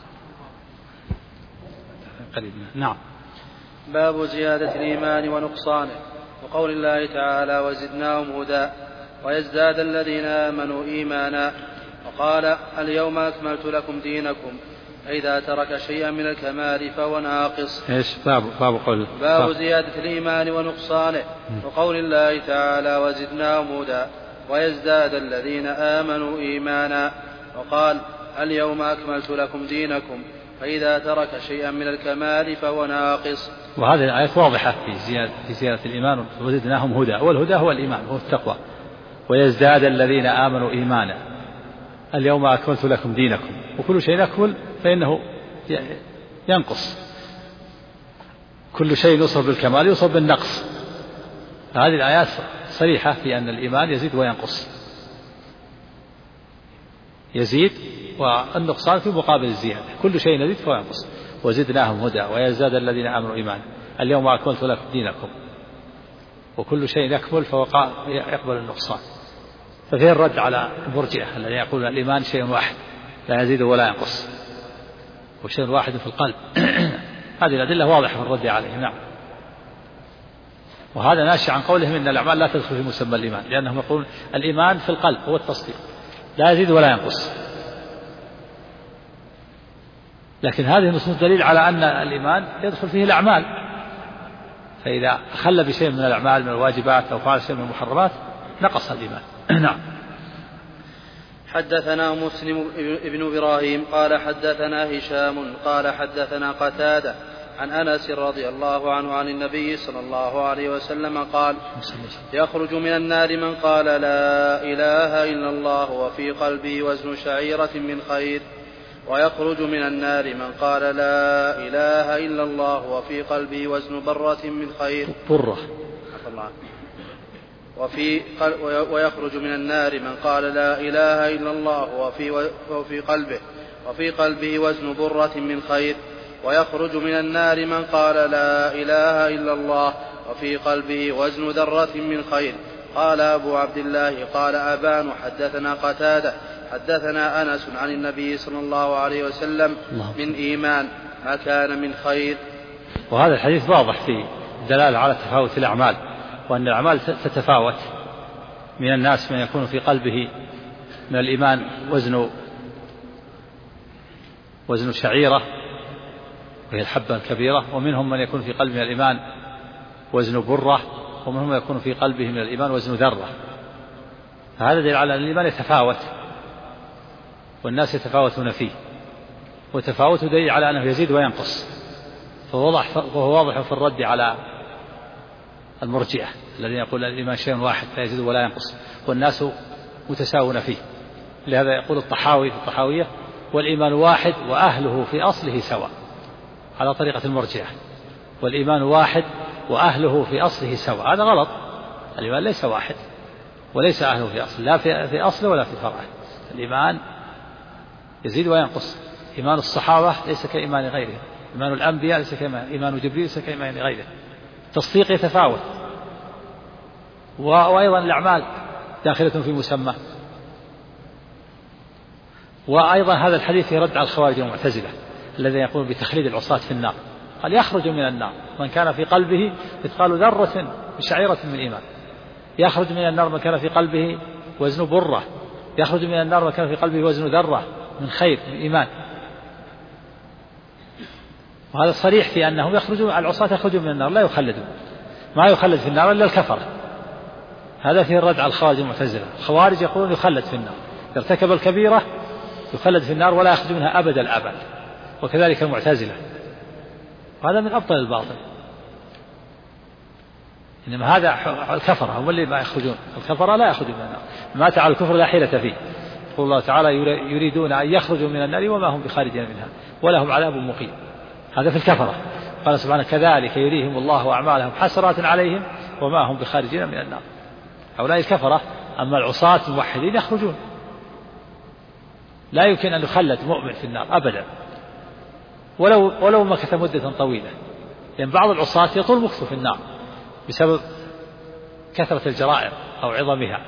قريبنا. نعم. باب زيادة الإيمان ونقصانه، وقول الله تعالى: وزدناهم هدى ويزداد الذين آمنوا إيمانا. وقال: اليوم أكملت لكم دينكم، فإذا ترك شيئا من الكمال فهو ناقص. ايش باب زيادة الإيمان ونقصانه، وقول الله تعالى: وزدناهم هدى ويزداد الذين آمنوا إيمانا. وقال: اليوم أكملت لكم دينكم، فإذا ترك شيئا من الكمال فهو ناقص. وهذه الآيات واضحة في زيادة الإيمان. وزدناهم هدى، والهدى هو الإيمان، هو التقوى. ويزداد الذين آمنوا إيمانا. اليوم أكملت لكم دينكم، وكل شيء يكمل فإنه ينقص. كل شيء يوصف بالكمال يوصف بالنقص. هذه الآيات صريحة في أن الإيمان يزيد وينقص، يزيد والنقصان في مقابل الزيادة. كل شيء يزيد فينقص. وزدناهم هدى ويزداد الذين آمنوا إيمانا. اليوم أكملت لكم دينكم، وكل شيء يكمل فهو يقبل النقصان. ففيه الرد على المرجئة الذين يقولون الإيمان شيء واحد لا يزيد ولا ينقص، وشيء واحد في القلب. هذه الأدلة واضحة في الرد عليهم. نعم. وهذا ناشئ عن قولهم إن الأعمال لا تدخل في مسمى الإيمان، لأنهم يقولون الإيمان في القلب هو التصديق لا يزيد ولا ينقص. لكن هذه النصوص دليل على أن الإيمان يدخل فيه الأعمال، فإذا أخل بشيء من الأعمال من الواجبات أو فعل شيء من المحرمات نقص الإيمان. نعم. حدثنا مسلم ابن إبراهيم قال حدثنا هشام قال حدثنا قتادة عن أنس رضي الله عنه عن النبي صلى الله عليه وسلم قال: يخرج من النار من قال لا إله إلا الله وفي قلبه وزن شعيرة من خير، ويخرج من النار من قال لا إله إلا الله وفي قلبه وزن برة من خير. ويخرج من النار من قال لا إله إلا الله وفي قلبه وزن برة من خير، ويخرج من النار من قال لا إله إلا الله وفي قلبه وزن ذرة من خير. قال أبو عبد الله قال أبان حدثنا قتادة حدثنا أنس عن النبي صلى الله عليه وسلم من إيمان ما كان من خير. وهذا الحديث واضح في دلالة على تفاوت الأعمال، وأن الأعمال تتفاوت. من الناس من يكون في قلبه من الإيمان وزن شعيرة وهي الحبة الكبيرة، ومنهم من يكون في قلبه من الإيمان وزن برة، ومنهم من يكون في قلبه من الإيمان وزن ذرة. فهذا دليل على أن الإيمان يتفاوت والناس يتفاوتون فيه، وتفاوت دليل على أنه يزيد وينقص. فهو واضح في الرد على المرجئة الذين يقول الإيمان شيء واحد لا يزيد ولا ينقص والناس متساوون فيه. لهذا يقول الطحاوي في الطحاوية والإيمان واحد وأهله في أصله سواء، على طريقة المرجئة. والإيمان واحد وأهله في أصله سواء، هذا غلط. الإيمان ليس واحد وليس أهله في أصله، لا في أصله ولا في فرعه. الإيمان يزيد وينقص. إيمان الصحابة ليس كإيمان غيرهم، إيمان الأنبياء ليس إيمان جبريل ليس كإيمان غيره. التصديق يتفاوت. وأيضا الأعمال داخلة في مسمى. وأيضا هذا الحديث يرد على الخوارج والمعتزلة الذين يقولون بتخليد العصاة في النار. قال يخرج من النار من كان في قلبه مثقال ذرة بشعيرة من إيمان. يخرج من النار من كان في قلبه وزن برة. يخرج من النار من كان في قلبه وزن ذرة من خير من إيمان. وهذا صريح في أنهم يخرجون، العصاة يخرجون من النار لا يخلدون، ما يخلد في النار إلا الكفرة. هذا فيه الرد على الخوارج المعتزلة. الخوارج يقولون يخلد في النار، ارتكب الكبيرة يخلد في النار ولا يخرج منها أبد الأبد. وكذلك المعتزلة، وهذا من أبطل الباطل. إنما هذا الكفرة هم اللي ما يخرجون، الكفرة لا يخرجون من النار، مات على الكفر لا حيلة فيه. يقول الله تعالى يريدون أن يخرجوا من النار وما هم بخارجين منها ولهم عذاب مقيم. هذا في الكفرة. قال سبحانه كذلك يريهم الله أعمالهم حسرات عليهم وما هم بخارجين من النار. هؤلاء الكفرة. أما العصاة الموحدين يخرجون، لا يمكن أن يخلد مؤمن في النار أبدا ولو مكث مدة طويلة، لأن بعض العصاة يطول مكثه في النار بسبب كثرة الجرائم أو عظمها.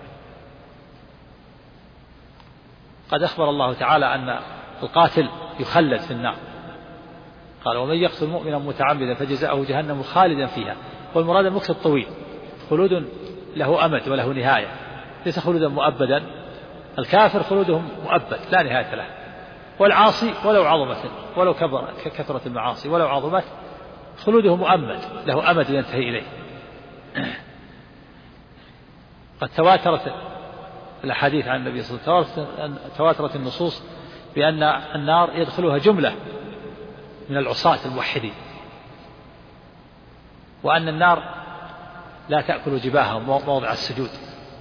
قد أخبر الله تعالى أن القاتل يخلد في النار، قال ومن يقتل مؤمنا متعمدا فجزاؤه جهنم خالدا فيها. والمراد المكث الطويل، خلود له أمد وله نهاية، ليس خلودا مؤبدا. الكافر خلودهم مؤبد لا نهاية له، والعاصي ولو عظمت ولو كثرت المعاصي ولو عظمت خلوده مؤمد له أمد ينتهي إليه. قد تواترت الأحاديث عن النبي صلى الله عليه وسلم، تواترت النصوص بأن النار يدخلها جملة من العصاة الموحدين، وأن النار لا تأكل جباههم موضع السجود،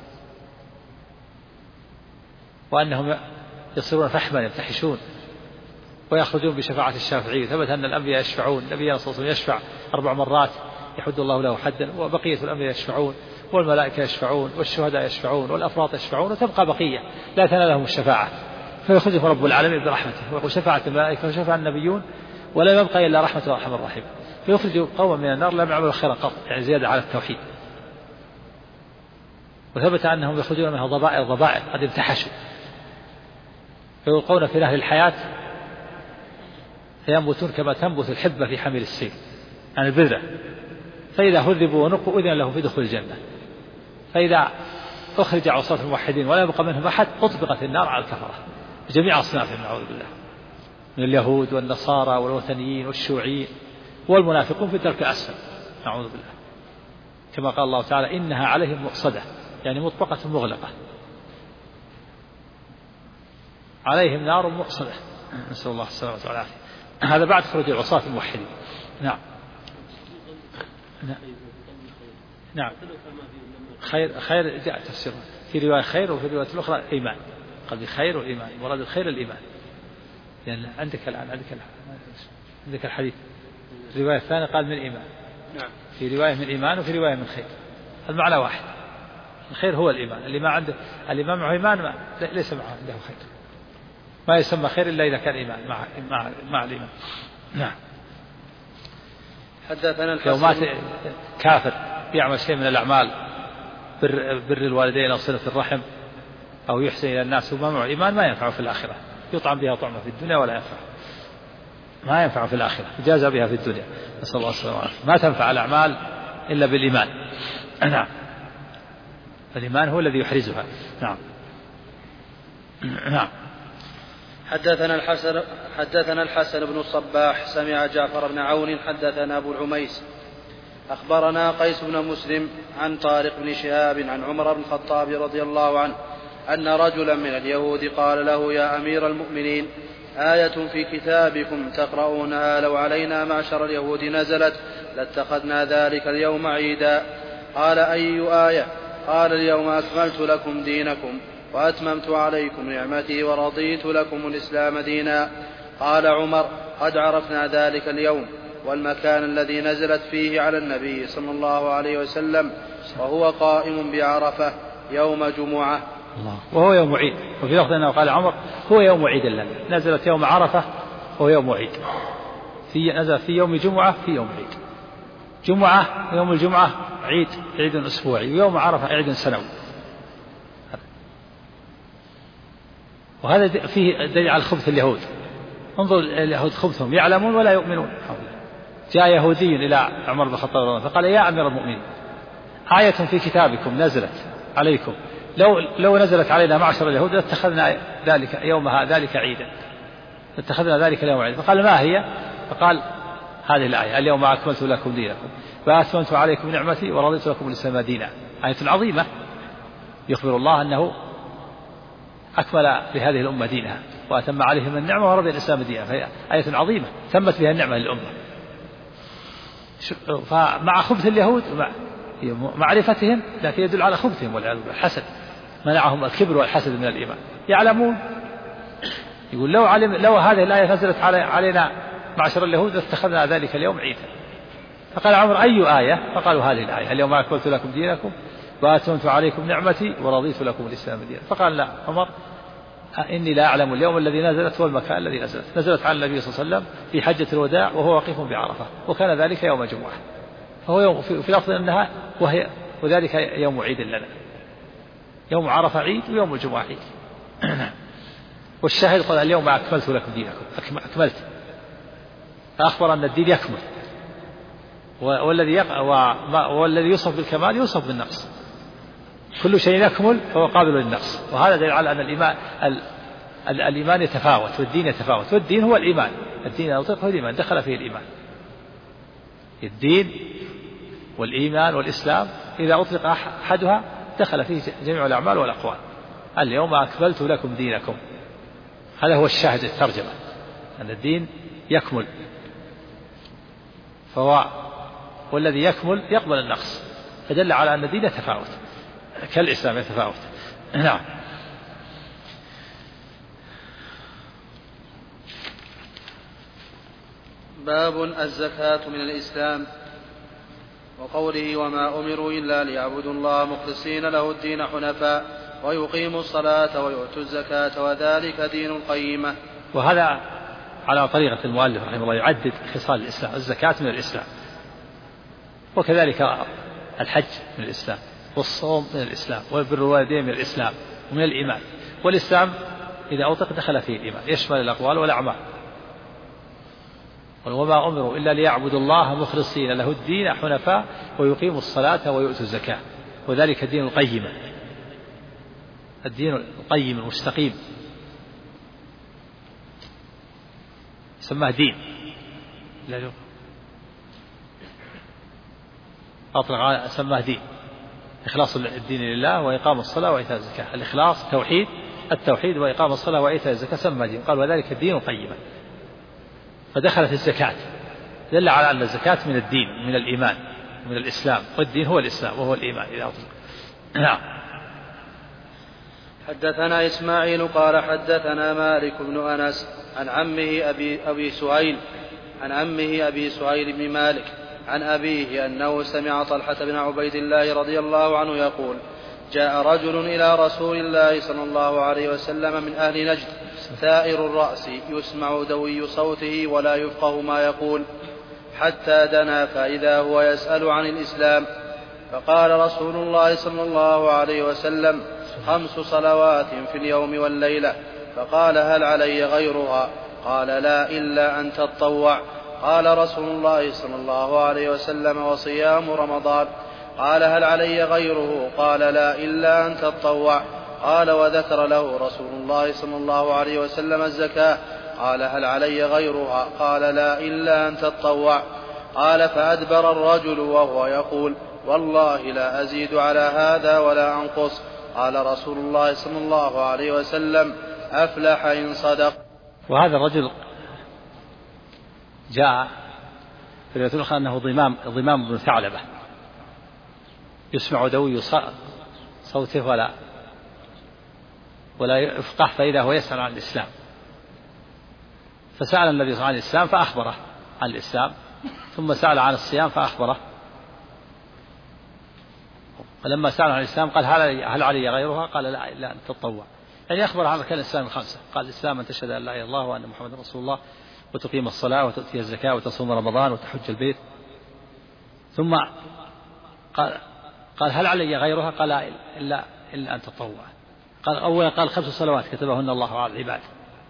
وأنهم يصيرون فحما يمتحشون ويخرجون بشفاعة الشافعي. ثبت أن الأنبياء يشفعون، نبينا صلى الله عليه وسلم يشفع 4 مرات يحد الله له حدا، وبقية الأنبياء يشفعون، والملائكة يشفعون، والشهداء يشفعون، والأفراط يشفعون، وتبقى بقية لا تنالهم الشفاعة، فيخرجهم رب العالمين برحمته. ويقول شفاعة الملائكة وشفاعة النبيون ولا يبقى إلا رحمة وأرحم الراحمين. فيخرج قوما من النار لم يعملوا خيرا قط، يعني زيادة على التوحيد. وثبت أنهم يخرجون منها ضبائر قد امتحشوا، فيلقون في نهر الحياة فينبتون كما تنبت الحبة في حمل السيل، عن البذرة. فإذا هذبوا ونقوا أذن لهم في دخول الجنة. فإذا أخرج عصاة الموحدين ولا يبقى منهم أحد أطبقت النار على الكفرة بجميع أصنافهم نعوذ بالله، من اليهود والنصارى والوثنيين والشيوعيين والمنافقون في الدرك الأسفل نعوذ بالله. كما قال الله تعالى إنها عليهم مؤصدة، يعني مطبقة مغلقة، عليهم نار مؤصدة، نسأل الله السلامة والعافية. هذا بعد خروج العصاة الموحدين. نعم نعم. خير جاء تفسيره في رواية خير، وفي رواية الأخرى إيمان. قال خير والإيمان، مراد الخير الإيمان، يعني عندك الآن عندك الحديث الرواية الثانية قال من إيمان. نعم. في رواية من إيمان وفي رواية من خير، المعنى واحد. الخير هو الإيمان. اللي ما عنده الإيمان معه إيمان ليس معه عنده خير، ما يسمى خير إلا إذا كان إيمان مع الإيمان. نعم. حدثنا لو مات كافر يعمل شيء من الأعمال بر الوالدين أو صلة الرحم أو يحسن إلى الناس وما معه إيمان ما ينفعه في الآخرة، يطعم بها طعمة في الدنيا ولا ينفع، ما ينفع في الآخرة، يجازى بها في الدنيا، نسأل الله السلامة والعافية. ما تنفع الأعمال إلا بالإيمان. نعم. الإيمان هو الذي يحرزها. نعم. نعم. حدثنا الحسن بن الصباح سمع جعفر بن عون حدثنا أبو العميس أخبرنا قيس بن مسلم عن طارق بن شهاب عن عمر بن الخطاب رضي الله عنه أن رجلا من اليهود قال له: يا أمير المؤمنين، آية في كتابكم تقرؤونها لو علينا معشر اليهود نزلت لاتخذنا ذلك اليوم عيدا. قال: أي آية؟ قال: اليوم أكملت لكم دينكم وأتممت عليكم نعمتي ورضيت لكم الإسلام دينا. قال عمر: قد عرفنا ذلك اليوم والمكان الذي نزلت فيه على النبي صلى الله عليه وسلم، وهو قائم بعرفة يوم جمعة. الله. وهو يوم عيد. وفي لفظ أنه قال عمر: هو يوم عيد لنا، نزلت يوم عرفة وهو يوم عيد، نزل في يوم جمعة في يوم عيد. جمعة، يوم الجمعة عيد أسبوعي، ويوم عرفة عيد سنوي. وهذا فيه دليل على خبث اليهود. انظر اليهود خبثهم، يعلمون ولا يؤمنون. جاء يهودي إلى عمر بن الخطاب فقال: يا أمير المؤمنين، آية في كتابكم نزلت عليكم لو نزلت علينا معشر اليهود لاتخذنا ذلك عيدا، لاتخذنا ذلك اليوم عيدا. فقال: ما هي؟ فقال: هذه الآية: اليوم أكملت لكم دينكم وأتممت عليكم نعمتي ورضيت لكم الإسلام دينا. آية عظيمة يخبر الله أنه أكمل لهذه الأمة دينها وأتم عليهم النعمة ورضي الإسلام دينا، فهي آية عظيمة تمت بها النعمة للأمة. فمع خبث اليهود معرفتهم، لكن يدل على خبثهم والعياذ بالله، الحسد منعهم الكبر والحسد من الإيمان. يعلمون، يقول لو هذه الآية نزلت علينا معشر اليهود لاتخذنا ذلك اليوم عيدا. فقال عمر: أي آية؟ فقالوا: هذه الآية: اليوم أكملت لكم دينكم وأتممت عليكم نعمتي ورضيت لكم الإسلام دينا. فقال لا عمر: إني لا أعلم اليوم الذي نزلت والمكان الذي نزلت على النبي صلى الله عليه وسلم في حجة الوداع وهو واقف بعرفة، وكان ذلك يوم جمعة، فهو يوم في لفظ أنها وذلك يوم عيد لنا. يوم عرفة عيد ويوم الجمعة عيد. والشاهد قال: اليوم أكملت لكم دينكم، أكملت، فأخبر أن الدين يكمل، والذي يوصف بالكمال يوصف بالنقص. كل شيء يكمل فهو قابل للنقص. وهذا دليل على أن الإيمان يتفاوت والدين يتفاوت، والدين هو الإيمان. الدين يطلق هو الإيمان، دخل فيه الإيمان. الدين والإيمان والإسلام إذا أطلق أحدها دخل فيه جميع الأعمال والأقوال. اليوم أكملت لكم دينكم، هذا هو الشاهد الترجمة، أن الدين يكمل، فهو والذي يكمل يقبل النقص، فدل على أن الدين يتفاوت كالإسلام يتفاوت. نعم. باب الزكاة من الإسلام، وقوله: وما أمروا إلا ليعبدوا الله مخلصين له الدين حنفاء ويقيموا الصلاة ويؤتوا الزكاة وذلك دين القيمة. وهذا على طريقة المؤلف رحمه الله، يعدد خصال الإسلام. الزكاة من الإسلام، وكذلك الحج من الإسلام، والصوم من الإسلام، وبر الوالدين من الإسلام ومن الإيمان. والإسلام إذا أطلق دخل فيه الإيمان، يشمل الأقوال والأعمال. وما أمروا إلا ليعبدوا الله مخلصين له الدين حنفاء ويقيموا الصلاة ويؤتوا الزكاة وذلك الدين القيم، الدين القيم المستقيم، سماه دين. أطلق سماه دين، إخلاص الدين لله وإقام الصلاة وإيتاء الزكاة. الإخلاص التوحيد وإقام الصلاة وإيتاء الزكاة سمى دين. قال: وذلك الدين القيم، فدخلت الزكاة، دل على أن الزكاة من الدين، من الإيمان، من الإسلام، والدين هو الإسلام وهو الإيمان إذا أطلق. نعم. حدثنا إسماعيل قال: حدثنا مالك بن أنس عن عمه أبي سهيل بن مالك عن أبيه أنه سمع طلحة بن عبيد الله رضي الله عنه يقول: جاء رجل إلى رسول الله صلى الله عليه وسلم من أهل نجد ثائر الرأس يسمع دوي صوته ولا يفقه ما يقول، حتى دنا فإذا هو يسأل عن الإسلام. فقال رسول الله صلى الله عليه وسلم: 5 صلوات في اليوم والليلة. فقال: هل علي غيرها؟ قال: لا، إلا أن تطوع. قال رسول الله صلى الله عليه وسلم: وصيام رمضان. قال: هل علي غيره؟ قال: لا، إلا أن تطوع. قال: وذكر له رسول الله صلى الله عليه وسلم الزكاة. قال: هل علي غيرها؟ قال: لا، إلا أن تطوع. قال: فأدبر الرجل وهو يقول: والله لا أزيد على هذا ولا أنقص. قال رسول الله صلى الله عليه وسلم: أفلح إن صدق. وهذا الرجل جاء في الرواية الأخرى أنه ضمام بن ثعلبة، يسمع دوي صوته ولا يفقه، فإذا هو يسأل عن الإسلام. فسأل النبي صلى الله عليه وسلم عن الإسلام فأخبره عن الإسلام، ثم سأل عن الصيام فأخبره. فلما سأل عن الإسلام قال: هل علي غيرها؟ قال: لا، إلا أن تطوع. يعني أخبر عن أركان الإسلام ال5. قال: الإسلام أن تشهد أن لا إله إلا الله وأن محمدا رسول الله، وتقيم الصلاة، وتؤتي الزكاة، وتصوم رمضان، وتحج البيت. ثم قال: هل علي غيرها؟ قال: إلا أن تطوع. أولا قال: 5 صلوات كتبهن الله على العباد،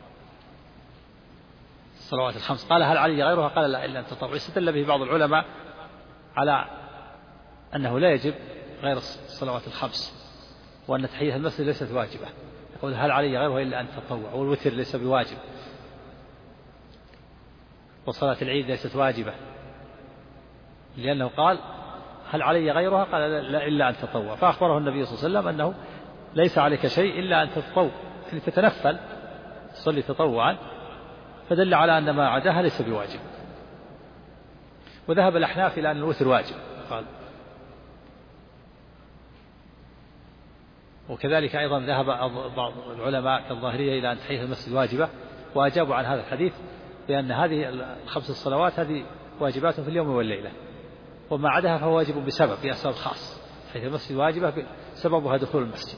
الصلوات ال5. قال: هل علي غيرها؟ قال: لا، إلا أن تطوع. استدل به بعض العلماء على أنه لا يجب غير الصلوات ال5، وأن تحية المسجد ليست واجبة. يقول: هل علي غيرها إلا أن تطوع. والوتر ليس بواجب، وصلاة العيد ليست واجبة، لأنه قال: هل علي غيرها؟ قال: لا، إلا أن تطوع. فأخبره النبي صلى الله عليه وسلم أنه ليس عليك شيء إلا أن تتطوع، يعني تتنفل، تصلي تطوعا، فدل على أن ما عداها ليس بواجب. وذهب الأحناف إلى أن الوتر واجب، قال. وكذلك أيضا ذهب بعض العلماء كالظاهرية إلى أن تحية المسجد واجبة، وأجابوا عن هذا الحديث بأن هذه ال5 الصلوات هذه واجبات في اليوم والليلة، وما عداها فهو واجب بسبب خاص. تحية المسجد واجبة سببها دخول المسجد.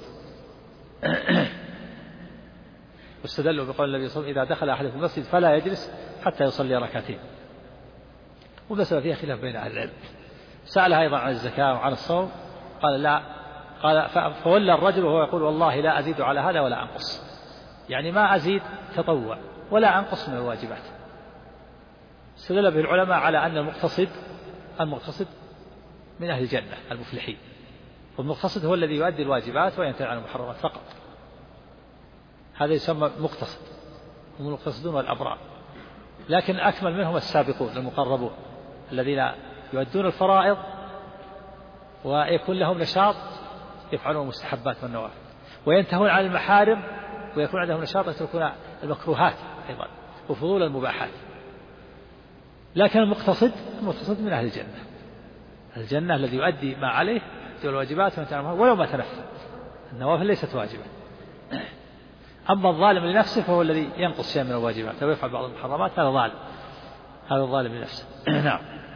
واستدلوا بقول النبي صلى الله عليه وسلم: إذا دخل أحد في المسجد فلا يجلس حتى يصلي ركعتين. ومسألة فيها خلاف بين أهل العلم. سألها أيضا عن الزكاة وعن الصوم، قال: لا. قال: فولى الرجل وهو يقول: والله لا أزيد على هذا ولا أنقص. يعني ما أزيد تطوع ولا أنقص من الواجبات. استدل به العلماء على أن المقتصد من أهل الجنة المفلحين، والمقتصد هو الذي يؤدي الواجبات وينتهي عن المحرمات فقط. هذا يسمى مقتصد، هم المقتصدون والأبرار. لكن أكمل منهم السابقون المقربون الذين يؤدون الفرائض ويكون لهم نشاط يفعلون المستحبات والنوافل، وينتهون عن المحارم ويكون عندهم نشاط يتركون المكروهات أيضا وفضول المباحات. لكن المقتصد من أهل الجنة الذي يؤدي ما عليه الواجبات ولو ما تنفل، النوافل ليست واجبة. أما الظالم لنفسه فهو الذي ينقص شيء من الواجبات ويفعل بعض المحرمات، هذا الظالم لنفسه. نعم.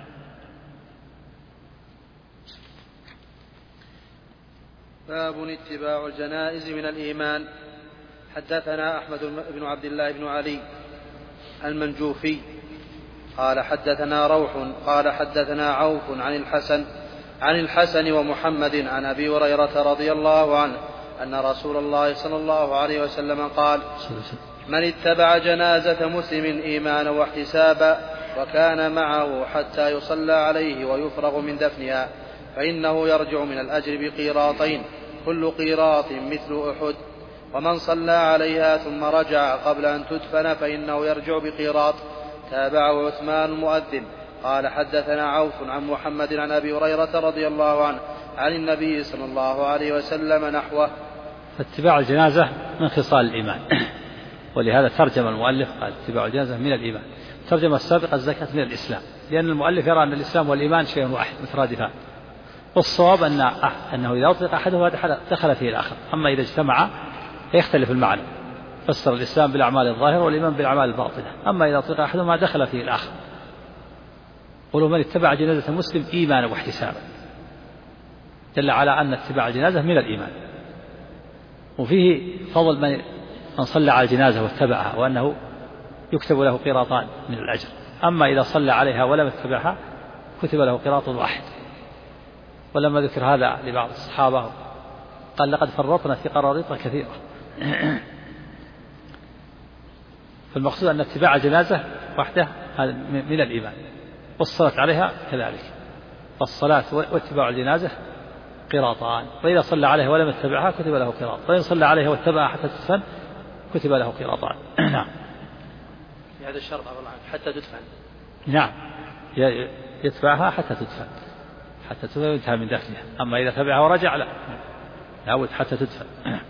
باب اتباع الجنائز من الإيمان. حدثنا أحمد بن عبد الله بن علي المنجوفي قال حدثنا روح قال حدثنا عوف عن الحسن ومحمد عن أبي هريرة رضي الله عنه أن رسول الله صلى الله عليه وسلم قال: من اتبع جنازة مسلم إيمانا واحتسابا وكان معه حتى يصلى عليه ويفرغ من دفنها فإنه يرجع من الأجر بقيراطين، كل قيراط مثل أحد. ومن صلى عليها ثم رجع قبل أن تدفن فإنه يرجع بقيراط. تابعه عثمان المؤذن. قال حدثنا عوف عن محمد عن أبي هريرة رضي الله عنه عن النبي صلى الله عليه وسلم نحوه. اتباع الجنازة من خصال الإيمان، ولهذا ترجم المؤلف قال اتباع الجنازة من الإيمان. ترجمة السابقة الزكاة من الإسلام، لأن المؤلف يرى أن الإسلام والإيمان شيء واحد مترادفان، والصواب أنه إذا أطلق أحدهما دخل فيه الآخر، أما إذا اجتمع يختلف المعنى. فسر الإسلام بالأعمال الظاهرة والإيمان بالأعمال الباطنة، أما إذا أطلق أحدهما دخل فيه الآخر. قولوا من اتبع جنازة مسلم إيمانا واحتسابا، دل على أن اتباع الجنازة من الإيمان. وفيه فضل من صلى على الجنازة واتبعها وأنه يكتب له قيراطان من الأجر. أما إذا صلى عليها ولم يتبعها كتب له قيراط واحد. ولما ذكر هذا لبعض الصحابة قال لقد فرطنا في قراريط كثيرة. فالمقصود أن اتباع الجنازة وحده هذا من الإيمان، والصلاة عليها كذلك. فالصلاة واتباع الجنازة قيراطان، وإذا صلى عليها ولم يتبعها كتب له قيراط، وإن صلى عليها واتبعها حتى تدفن كتب له قيراطان. نعم. هذا الشرط حتى تدفن. نعم، يتبعها حتى تدفن، حتى تدفن وينتهى من دفنها. أما إذا تبعها ورجع لا، لابد حتى تدفن.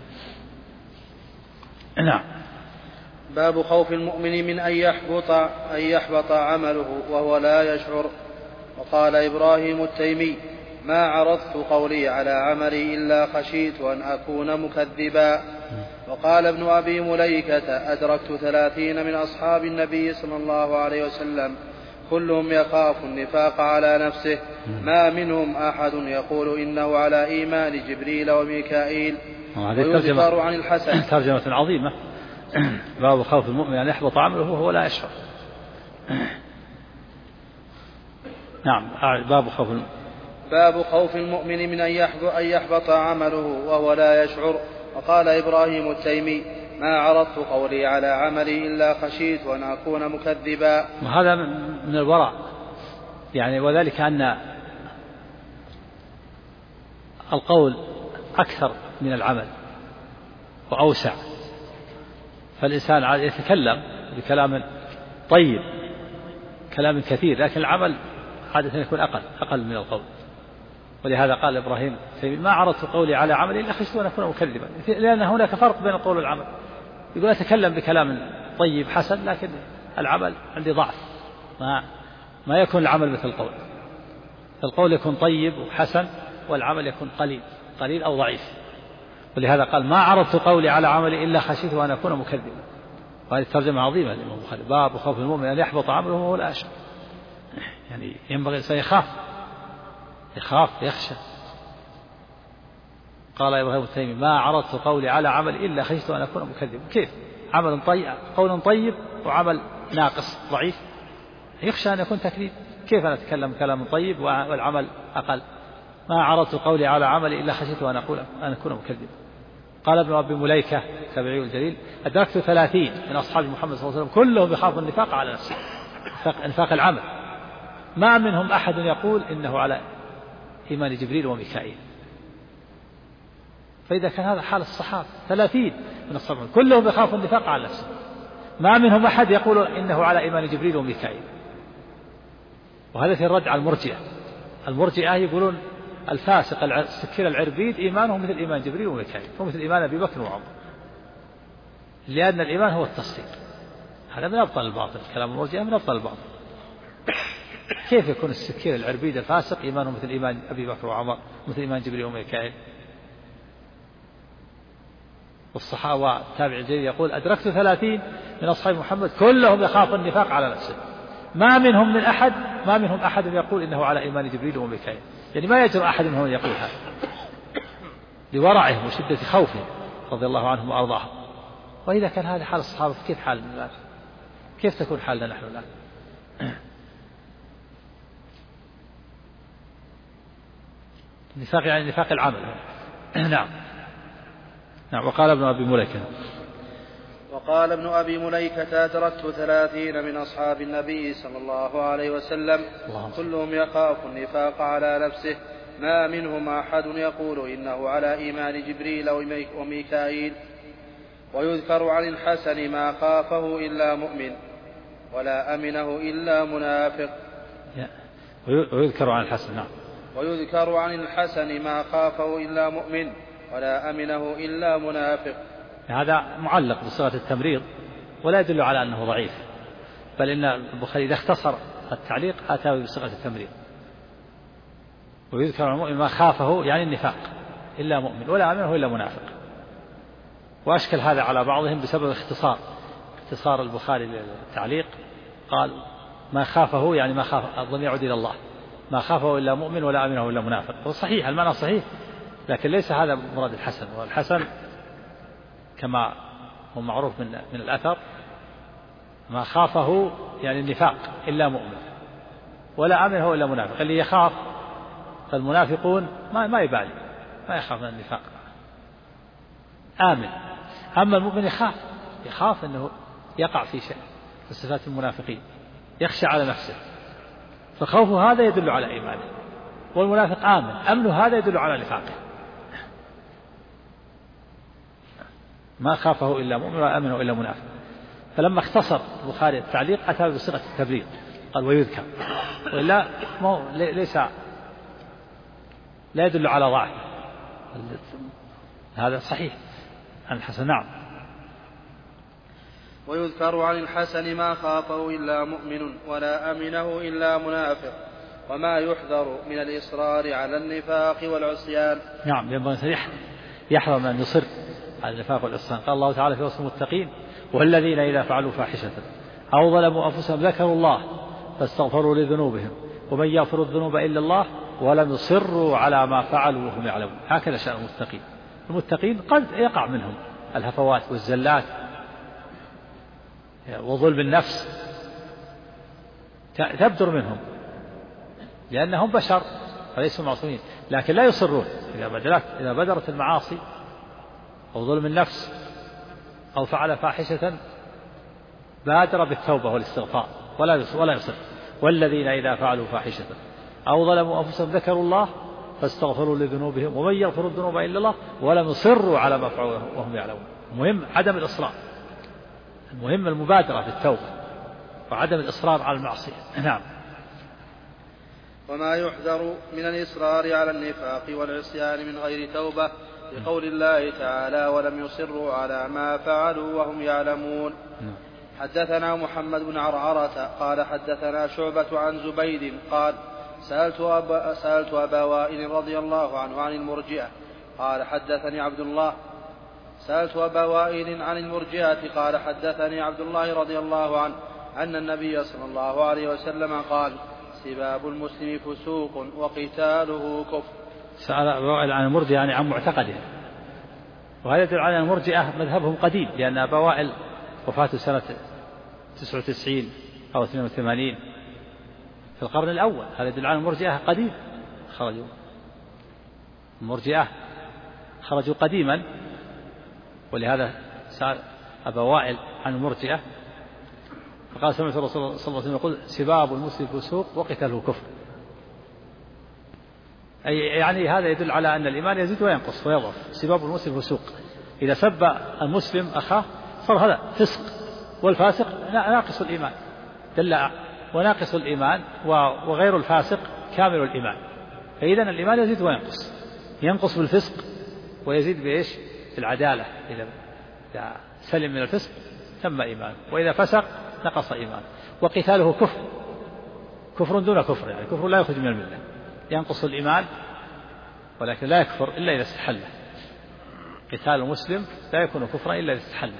نعم. باب خوف المؤمن من أن يحبط عمله وهو لا يشعر. وقال إبراهيم التيمي: ما عرضت قولي على عملي إلا خشيت أن أكون مكذبا. وقال ابن أبي مليكة: أدركت 30 من أصحاب النبي صلى الله عليه وسلم كلهم يخاف النفاق على نفسه، ما منهم أحد يقول إنه على إيمان جبريل وميكائيل. ويذكر عن الحسن. ترجمة عظيمة. باب خوف المؤمن أن يحبط عمله وهو لا يشعر. نعم. باب خوف المؤمن من أن يحبط عمله وهو لا يشعر. وقال إبراهيم التيمي: ما عرضت قولي على عملي إلا خشيت أن أكون مكذبا. وهذا من الورع يعني، وذلك أن القول أكثر من العمل وأوسع، فالإنسان يتكلم بكلام طيب، كلام كثير، لكن العمل عادة يكون أقل من القول. ولهذا قال إبراهيم: ما عرضت قولي على عملي إلا خشيت أن أكون مكذبا، لأن هناك فرق بين القول والعمل. يقول أتكلم بكلام طيب حسن، لكن العمل عندي ضعف، ما يكون العمل مثل القول. القول يكون طيب وحسن، والعمل يكون قليل أو ضعيف. ولهذا قال: ما عرضت قولي على عملي إلا خشيت أن أكون مكذبا. وهذه الترجمة عظيمة للإمام البخاري. باب خوف المؤمن أن يحبط عمله وهو لا يشعر. يعني ينبغي الإنسان يخاف يخشى. قال إبراهيم التيمي: ما عرضت قولي على عمل إلا خشيت أن أكون مكذبا. كيف عمل طيب، قول طيب وعمل ناقص ضعيف؟ يخشى أن يكون تكذيب. كيف أنا أتكلم كلام طيب والعمل أقل؟ ما عرضت قولي على عمل إلا خشيت أن أكون مكذبا. قال ابن أبي مليكة التابعي الجليل: أدركت 30 من أصحاب محمد صلى الله عليه وسلم كلهم يخاف النفاق على نفسه، نفاق العمل، ما منهم أحد يقول إنه على إيمان جبريل وميكائيل. فإذا كان هذا حال الصحابة 30 من الصحابة كلهم يخاف النفاق على نفسه، ما منهم أحد يقول إنه على إيمان جبريل وميكائيل. وهذا في الرد على المرجئة يقولون الفاسق السكير العربيد إيمانه مثل إيمان جبريل وميكائيل، ومثل إيمان أبي بكر وعمر، لأن الإيمان هو التصديق. هذا من أبطل الباطل، كلام المرجئة من أبطل الباطل. كيف يكون السكير العربيد الفاسق إيمانه مثل إيمان أبي بكر وعمر، مثل إيمان جبريل وميكائيل؟ والصحابة التابع الجليل يقول: أدركت 30 من أصحاب محمد كلهم يخاف النفاق على نفسه، ما منهم أحد يقول إنه على إيمان جبريل وميكائيل. يعني ما يجرؤ أحد منهم يقول هذا، لورعهم وشدة خوفهم رضي الله عنهم وأرضاهم. وإذا كان هذا حال الصحابة كيف حالنا الآن؟ كيف تكون حالنا نحن الآن؟ النفاق يعني نفاق العمل. نعم. وقال ابن أبي مليكة: أدركت 30 من أصحاب النبي صلى الله عليه وسلم كلهم يخاف النفاق على نفسه، ما منهم أحد يقول إنه على إيمان جبريل وميكائيل. ويذكر عن الحسن: ما خافه إلا مؤمن ولا أمنه إلا منافق. ويذكر عن الحسن. نعم. ويذكر عن الحسن: ما خافه إلا مؤمن ولا أمنه إلا منافق. هذا معلق بصيغة التمريض ولا يدل على أنه ضعيف، بل إن البخاري إذا اختصر التعليق أتى بصيغة التمريض. ويذكر عن المؤمن ما خافه يعني النفاق إلا مؤمن ولا أمنه إلا منافق. وأشكل هذا على بعضهم بسبب اختصار البخاري للتعليق، قال ما خافه يعني ما خاف، الضمير يعود إلى الله، ما خافه إلا مؤمن ولا أمنه إلا منافق. هو صحيح، المعنى صحيح، لكن ليس هذا مراد الحسن. والحسن كما هو معروف من الأثر ما خافه يعني النفاق إلا مؤمن ولا أمنه إلا منافق. اللي يخاف فالمنافقون ما يبالي، ما يخاف من النفاق، آمن. أما المؤمن يخاف أنه يقع في شيء في صفات المنافقين، يخشى على نفسه، فخوفه هذا يدل على إيمانه، والمنافق آمن، أمنه هذا يدل على نفاقه. ما خافه إلا مؤمن ولا أمنه إلا منافق. فلما اختصر البخاري التعليق أتى بصيغة التبرير، قال ويذكر، وإلا ليس لا يدل على ضعف. هذا صحيح عن الحسن. نعم. ويذكر عن الحسن ما خافه إلا مؤمن ولا أمنه إلا منافق، وما يحذر من الإصرار على النفاق والعصيان. نعم، ينبغي يحذر من أن يصر على النفاق والعصيان. قال الله تعالى في وصف المتقين: والذين إذا فعلوا فاحشة أو ظلموا أنفسهم ذكروا الله فاستغفروا لذنوبهم ومن يغفر الذنوب إلا الله ولم يصروا على ما فعلوا وهم يعلمون. هكذا شأن المتقين. المتقين قد يقع منهم الهفوات والزلات وظلم النفس، تبدر منهم لأنهم بشر فليسوا معصومين، لكن لا يصرون. إذا بدرت المعاصي أو ظلم النفس أو فعل فاحشة بادر بالتوبة والاستغفار ولا يصر. والذين إذا فعلوا فاحشة أو ظلموا أنفسهم ذكروا الله فاستغفروا لذنوبهم ومن يغفر الذنوب إلا الله ولم يصروا على ما فعلوا وهم يعلمون. المهم عدم الإصرار، المهم المبادرة بالتوبة وعدم الإصرار على المعصية. نعم. وما يحذر من الإصرار على النفاق والعصيان من غير توبة، لقول الله تعالى: ولم يصروا على ما فعلوا وهم يعلمون. حدثنا محمد بن عرعرة قال حدثنا شعبة عن زبيد قال سألت أبا وائل رضي الله عنه عن المرجئة قال حدثني عبد الله سألت أبا وائل عن المرجئة قال حدثني عبد الله رضي الله عنه أن النبي صلى الله عليه وسلم قال: سباب المسلم فسوق وقتاله كفر. سأل أبا وائل عن المرجئة يعني عن معتقدهم، وهذا يدل على المرجئة مذهبهم قديم، لأن أبا وائل وفاته سنة 99 أو 82 في القرن الأول. هذا يدل على المرجئة قديم، المرجئة خرجوا قديما، ولهذا سأل أبا وائل عن المرجئة فقال: سمعت الرسول صلى الله عليه وسلم يقول: سباب المسلم فسوق وقتاله كفر. أي يعني هذا يدل على أن الإيمان يزيد وينقص ويضعف. سباب المسلم فسوق، إذا سب المسلم أخاه صار هذا فسق، والفاسق ناقص الإيمان دل، وناقص الإيمان وغير الفاسق كامل الإيمان. فإذا الإيمان يزيد وينقص، ينقص بالفسق ويزيد بإيش؟ بالعدالة. إذا سلم من الفسق تم إيمان، وإذا فسق نقص إيمان. وقتاله كفر، كفر دون كفر، يعني كفر لا يخرج من الملة، ينقص الإيمان ولكن لا يكفر إلا إذا استحله. قتال المسلم لا يكون كفرا إلا إذا استحله.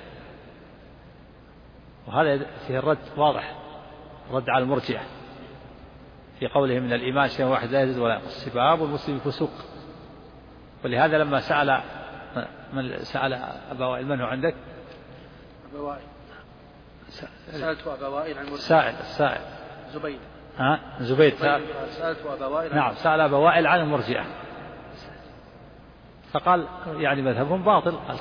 وهذا فيه الرد واضح، رد على المرجئة في قوله من الإيمان شيء واحد لا يزيد ولا ينقص. سباب المسلم فسوق. ولهذا لما سأل أبا وائل: من هو عندك؟ أبا وائل. سألت أبا وائل عن السائل زبيد. زبيد سألت أبا وائل. نعم، سأل أبا وائل عن المرجئة فقال: يعني مذهبهم باطل. قال: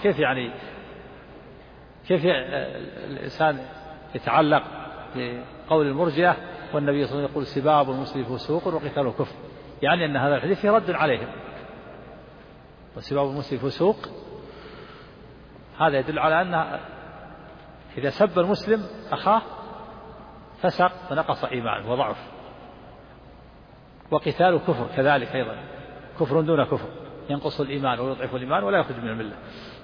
كيف الإنسان يتعلق بقول المرجئة والنبي صلى الله عليه وسلم يقول: سباب المسلم فسوق وقتاله كفر؟ يعني أن هذا الحديث فيه رد عليهم. وسباب المسلم فسوق هذا يدل على أن إذا سب المسلم أخاه فسق ونقص إيمانه وضعف. وقتاله كفر كذلك أيضا، كفر دون كفر، ينقص الإيمان ويضعف الإيمان ولا يخرج من الملة.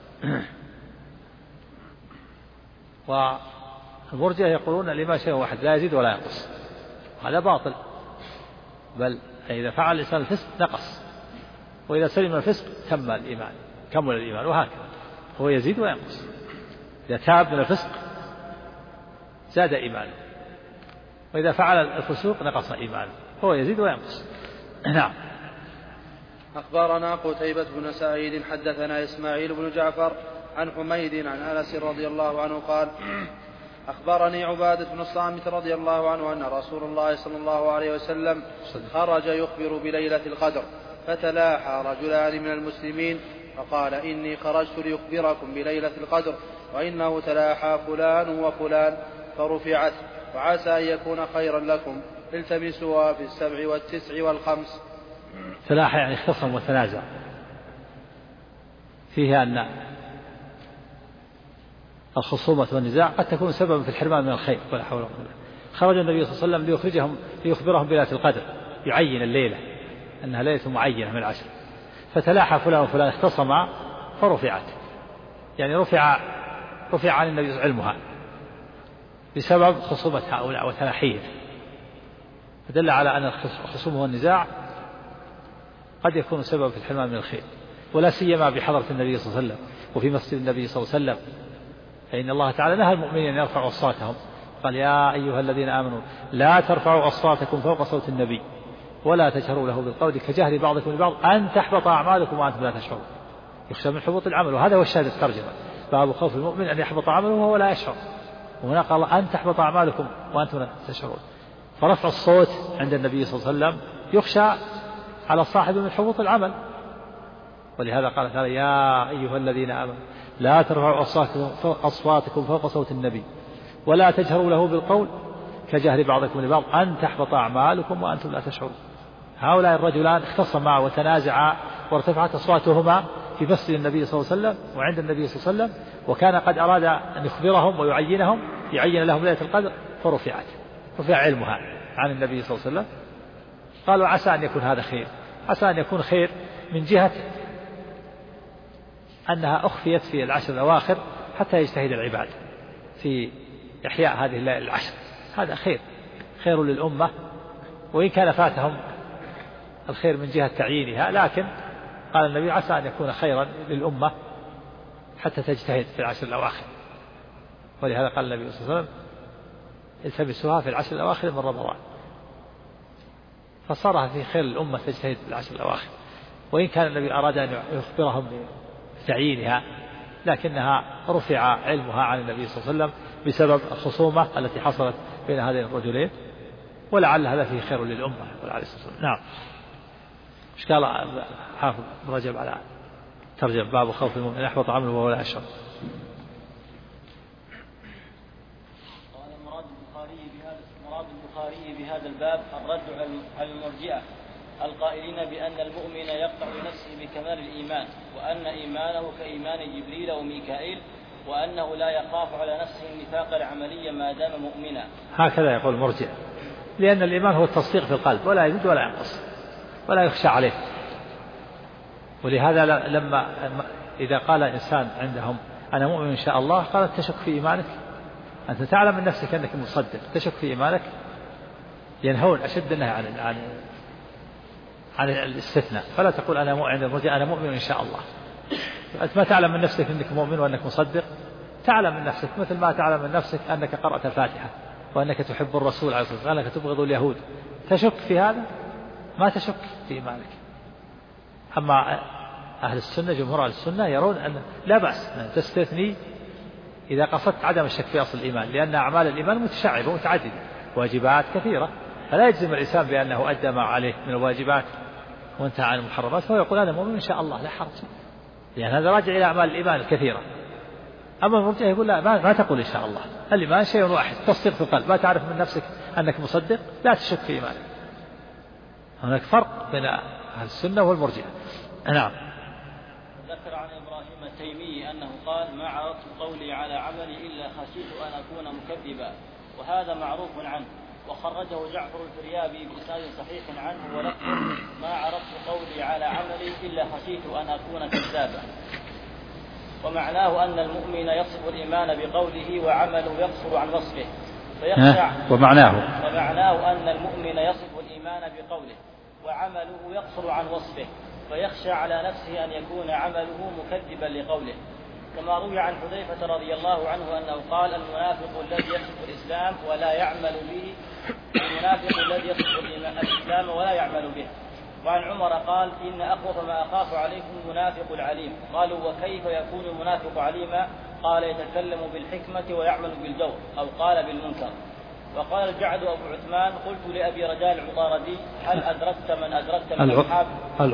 والمرجئة يقولون الإيمان شيء واحد لا يزيد ولا ينقص، هذا باطل، بل إذا فعل الإنسان الفسق نقص، وإذا سلم الفسق كمل الإيمان، وهكذا هو يزيد وينقص. إذا تاب من الفسق زاد إيمانه، وإذا فعل الفسوق نقص إيمانه، هو يزيد وينقص. نعم. أخبرنا قتيبة بن سعيد حدثنا إسماعيل بن جعفر عن حميد عن أنس رضي الله عنه قال أخبرني عبادة بن الصامت رضي الله عنه أن رسول الله صلى الله عليه وسلم خرج يخبر بليلة القدر فتلاحى رجلان من المسلمين فقال إني خرجت ليخبركم بليلة القدر وإنه تلاحى فلان وفلان فرفعت وعسى أن يكون خيرا لكم التمسوها في 7 و9 و5. تلاحى يعني اختصم وتنازع فيها أن الخصومة والنزاع قد تكون سببا في الحرمان من الخير ولا حول ولا قوة. خرج النبي صلى الله عليه وسلم ليخبرهم بليلة القدر يعين الليلة أنها ليلة معينة من العشر فتلاحى فلان وفلان اختصما فرفعت يعني رفع عن النبي علمها بسبب خصومة هؤلاء وتلاحيهم فدل على أن الخصومة والنزاع قد يكون سببا في الحرمان من الخير ولا سيما بحضرة النبي صلى الله عليه وسلم وفي مسجد النبي صلى الله عليه وسلم فإن الله تعالى نهى المؤمنين أن يرفعوا أصواتهم قال يا أيها الذين آمنوا لا ترفعوا أصواتكم فوق صوت النبي ولا تجهروا له بالقول كجهر بعضكم لبعض أن تحبط أعمالكم وأنتم لا تشعرون. يخشى من حبوط العمل وهذا هو الشاهد الترجمة باب خوف المؤمن أن يحبط عمله وهو لا يشعر وهنا قال أن تحبط أعمالكم وأنتم لا تشعرون. فرفع الصوت عند النبي صلى الله عليه وسلم يخشى على صاحب من حبوط العمل ولهذا قال تعالى يا أيها الذين آمنوا لا ترفعوا أصواتكم فوق صوت النبي ولا تجهروا له بالقول كجهر بعضكم لبعض أن تحبط أعمالكم وأنتم لا تشعرون. هؤلاء الرجلان اختصما وتنازعا وارتفعت أصواتهما في مسجد النبي صلى الله عليه وسلم وعند النبي صلى الله عليه وسلم وكان قد أراد أن يخبرهم ويعين لهم ليلة القدر رفع علمها عن النبي صلى الله عليه وسلم. قالوا عسى أن يكون هذا خير عسى أن يكون خير من جهة أنها أخفيت في العشر الأواخر حتى يجتهد العباد في إحياء هذه الليلة العشر هذا خير للأمة وإن كان فاتهم الخير من جهة تعيينها لكن قال النبي عسى أن يكون خيرا للأمة حتى تجتهد في العشر الأواخر ولهذا قال النبي صلى الله عليه وسلم التمسوها في العشر الأواخر من رمضان فصارها في خير الأمة تجتهد في العشر الأواخر وإن كان النبي أراد أن يخبرهم بتعيينها لكنها رفع علمها عن النبي صلى الله عليه وسلم بسبب الخصومة التي حصلت بين هذين الرجلين ولعل هذا فيه خير للأمة عليه الصلاة والسلام. نعم. إيش قال حافظ رجب على ترجم باب خوف المؤمن أن يحبط عمله وهو لا يشعر. قال مراد البخاري بهذا الباب الرد على المرجئة القائلين بأن المؤمن يقطع لنفسه بكمال الإيمان وأن إيمانه كإيمان جبريل وميكائيل وأنه لا يخاف على نفسه النفاق العملي ما دام مؤمنا. هكذا يقول المرجئة لأن الإيمان هو التصديق في القلب ولا يزيد ولا ينقص ولا يخشى عليه. ولهذا لما إذا قال إنسان عندهم أنا مؤمن إن شاء الله قال تشك في إيمانك أنت تعلم من نفسك أنك مصدق تشك في إيمانك ينهون أشد النهي عن الاستثناء فلا تقول أنا مؤمن إن شاء الله. أنت ما تعلم من نفسك أنك مؤمن وأنك مصدق تعلم من نفسك مثل ما تعلم من نفسك أنك قرأت الفاتحة وأنك تحب الرسول عليه الصلاة والسلام وأنك تبغض اليهود تشك في هذا ما تشك في إيمانك. أما أهل السنة جمهور أهل السنة يرون أن لا بأس أن تستثني إذا قصدت عدم الشك في أصل الإيمان لأن أعمال الإيمان متشعبة ومتعددة واجبات كثيرة فلا يجزم الإنسان بأنه أدى ما عليه من الواجبات وانتهى عن المحرمات فهو يقول أنا مؤمن إن شاء الله لا حرج لأن هذا راجع إلى أعمال الإيمان الكثيرة. أما المرجئة يقول لا ما تقول إن شاء الله الإيمان شيء واحد تصديق في القلب ما تعرف من نفسك أنك مصدق لا تشك في إيمانك. هناك فرق بين أهل السنة والمرجئة. نعم. ذكر عن إبراهيم التيمي أنه قال ما عرضت قولي على عملي إلا خشيت أن أكون مكذبا وهذا معروف عنه وخرجه جعفر الفريابي بإسناد صحيح عنه ولفظ ما عرضت قولي على عملي إلا خشيت أن أكون كذابا. ومعناه أن المؤمن يصف الإيمان بقوله وعمله يقصر عن وصفه ومعناه أن المؤمن يصف الإيمان بقوله وعمله يقصر عن وصفه فيخشى على نفسه أن يكون عمله مكذبا لقوله كما روي عن حذيفة رضي الله عنه أنه قال المنافق الذي يصف الإسلام ولا يعمل به المنافق الذي يصف الإسلام ولا يعمل به وعن عمر قال إن أخوف ما أخاف عليكم المنافق العليم. قالوا وكيف يكون المنافق عليما؟ قال يتكلم بالحكمة ويعمل بالجور، أو قال بالمنكر. وقال الجعد أبو عثمان قلت لأبي رجاء العطاردي هل أدركت من أدركت من أصحاب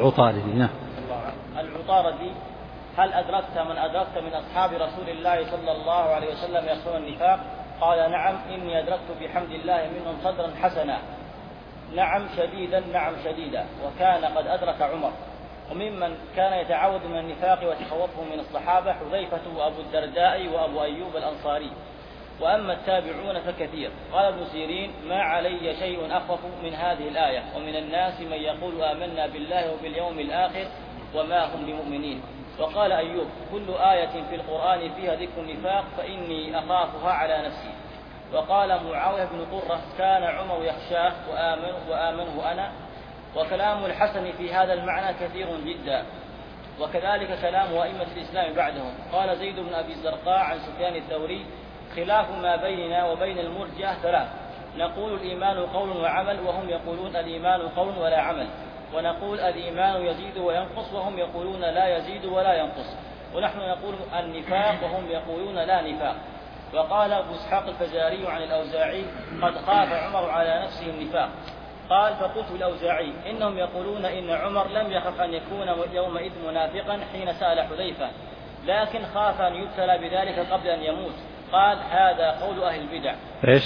العطاردي هل أدركت من أدركت من أصحاب رسول الله صلى الله عليه وسلم يخشون النفاق؟ قال نعم إني أدركت بحمد الله منهم صدرا حسنا، نعم شديدا، نعم شديدا. وكان قد أدرك عمر. وممن كان يتعود من النفاق وتخوفه من الصحابة حذيفة وأبو الدرداء وأبو أيوب الأنصاري. وأما التابعون فكثير. قال ابن سيرين ما علي شيء أخوف من هذه الآية ومن الناس من يقول آمنا بالله وباليوم الآخر وما هم بمؤمنين. وقال أيوب كل آية في القرآن فيها ذكر النفاق فإني أخافها على نفسي. وقال معاوية بن قرة كان عمر يخشاه وآمنه أنا. وكلام الحسن في هذا المعنى كثير جدا، وكذلك كلام أئمة الإسلام بعدهم. قال زيد بن أبي الزرقاء عن سفيان الثوري خلاف ما بيننا وبين المرجئة ثلاث: نقول الإيمان قول وعمل وهم يقولون الإيمان قول ولا عمل، ونقول الإيمان يزيد وينقص وهم يقولون لا يزيد ولا ينقص، ونحن نقول النفاق وهم يقولون لا نفاق. وقال أبو إسحاق الفزاري عن الأوزاعي قد خاف عمر على نفسه النفاق. قال فقلت الأوزاعي إنهم يقولون إن عمر لم يخف أن يكون يومئذ منافقا حين سأل حذيفة، لكن خاف أن يبتلى بذلك قبل أن يموت. قال هذا قول أهل البدع. إيش؟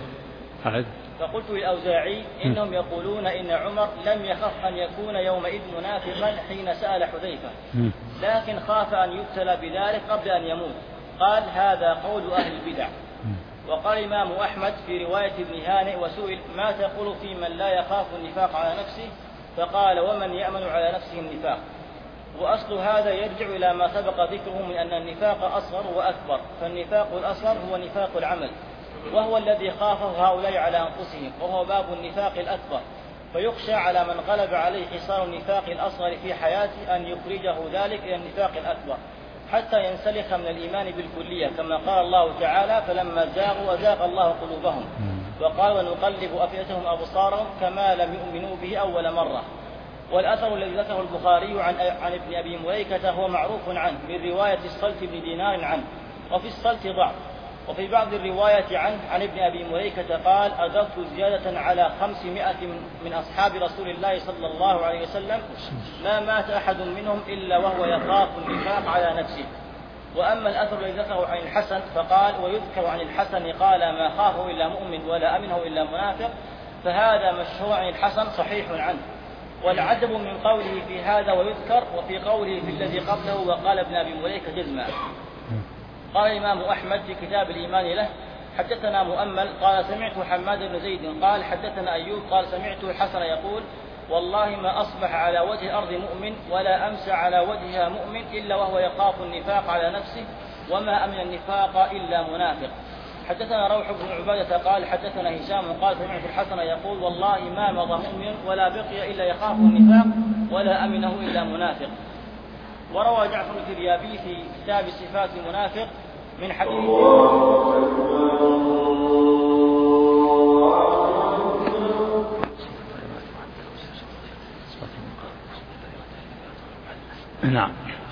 فقلت للأوزاعي إنهم يقولون إن عمر لم يخف أن يكون يومئذ منافقا حين سأل حذيفة، لكن خاف أن يبتلى بذلك قبل أن يموت. قال هذا قول أهل البدع. وقال الإمام أحمد في رواية ابن هانئ وسئل ما تقول في من لا يخاف النفاق على نفسه؟ فقال ومن يأمن على نفسه النفاق. وأصل هذا يرجع إلى ما سبق ذكره من أن النفاق أصغر وأكبر. فالنفاق الأصغر هو نفاق العمل، وهو الذي خافه هؤلاء على أنفسهم، وهو باب النفاق الأكبر. فيخشى على من غلب عليه حصار النفاق الأصغر في حياته أن يخرجه ذلك إلى النفاق الأكبر حتى ينسلخ من الإيمان بالكلية، كما قال الله تعالى فلما زاغوا أزاغ الله قلوبهم. وقال ونقلب أفئدتهم أبصارهم كما لم يؤمنوا به أول مرة. والأثر الذي ذكره البخاري عن ابن أبي مليكة هو معروف عنه من رواية الصلت بن دينار عنه، وفي الصلت ضعف. وفي بعض الرواية عنه عن ابن أبي مليكة قال أدركت زيادة على 500 من أصحاب رسول الله صلى الله عليه وسلم ما مات أحد منهم إلا وهو يخاف النفاق على نفسه. وأما الأثر الذي ذكره عن الحسن فقال ويذكر عن الحسن قال ما خافه إلا مؤمن ولا أمنه إلا منافق، فهذا مشهور عن الحسن صحيح عنه. والعجب من قوله في هذا ويذكر وفي قوله في الذي قبله وقال ابن أبي مليكة جزما. قال الإمام أحمد في كتاب الإيمان له حدثنا مؤمل قال سمعت حماد بن زيد قال حدثنا أيوب قال سمعت الحسن يقول والله ما أصبح على وجه الأرض مؤمن ولا أمسى على وجهها مؤمن إلا وهو يخاف النفاق على نفسه، وما أمن النفاق إلا منافق. حدثنا روح بن عبادة قال حدثنا هشام قال سمعت الحسن يقول والله ما مضى مؤمن ولا بقي إلا يخاف النفاق ولا أمنه إلا منافق. وروى جعفر الكريابي في كتاب صفات المنافق من حديث نعم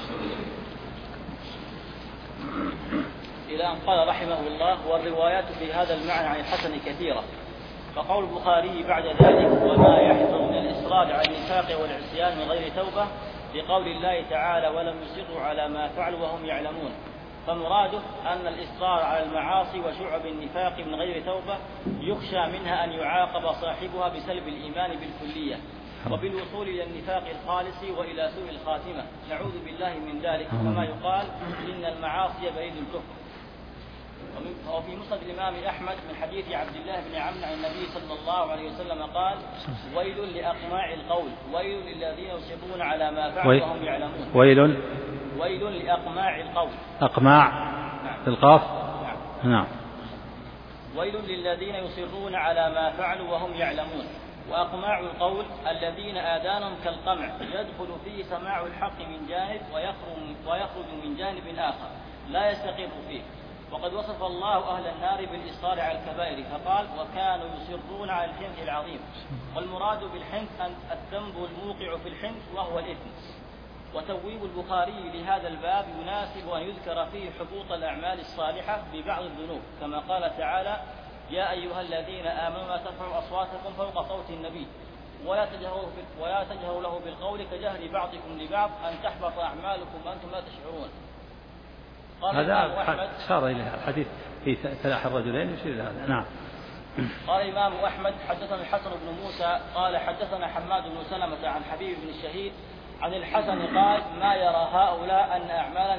إلى أن قال رحمه الله والروايات في هذا المعنى عن الحسن كثيرة. فقول البخاري بعد ذلك وما يحصل من الإصرار على النفاق والعصيان من غير توبة بقول الله تعالى ولم يصروا على ما فعلوا وهم يعلمون، فمراده أن الإصرار على المعاصي وشعب النفاق من غير توبة يخشى منها أن يعاقب صاحبها بسلب الإيمان بالكلية وبالوصول إلى النفاق الخالص وإلى سوء الخاتمة، نعوذ بالله من ذلك. كما يقال إن المعاصي بعيد الكفر. وفي مسند الإمام أحمد من حديث عبد الله بن عمرو عن النبي صلى الله عليه وسلم قال ويل لأقماع القول ويل للذين يصرون على ما فعلوا وهم يعلمون. ويل لأقماع القول. أقماع بالقاف. نعم. ويل للذين يصرون على ما فعلوا وهم يعلمون. وأقماع القول الذين آذانهم كالقمع يدخل فيه سماع الحق من جانب ويخرج من جانب آخر لا يستقر فيه. وقد وصف الله أهل النار بالإصرار على الكبائر فقال وكانوا يصرون على الحنث العظيم، والمراد بالحنث الذنب الموقع في الحنث وهو الإثم. وتبويب البخاري لهذا الباب يناسب أن يذكر فيه حبوط الأعمال الصالحة ببعض الذنوب، كما قال تعالى يا أيها الذين آمنوا لا ترفعوا أصواتكم فوق صوت النبي ولا تجهروا له بالقول كجهر بعضكم لبعض أن تحبط أعمالكم وأنتم لا تشعرون. هذا أشار إليه الحديث في تلاحي الرجلين يشير إلى هذا. نعم. قال الإمام أحمد حدثنا الحسن بن موسى قال حدثنا حماد بن سلمة عن حبيب بن الشهيد عن الحسن قال ما يرى هؤلاء أن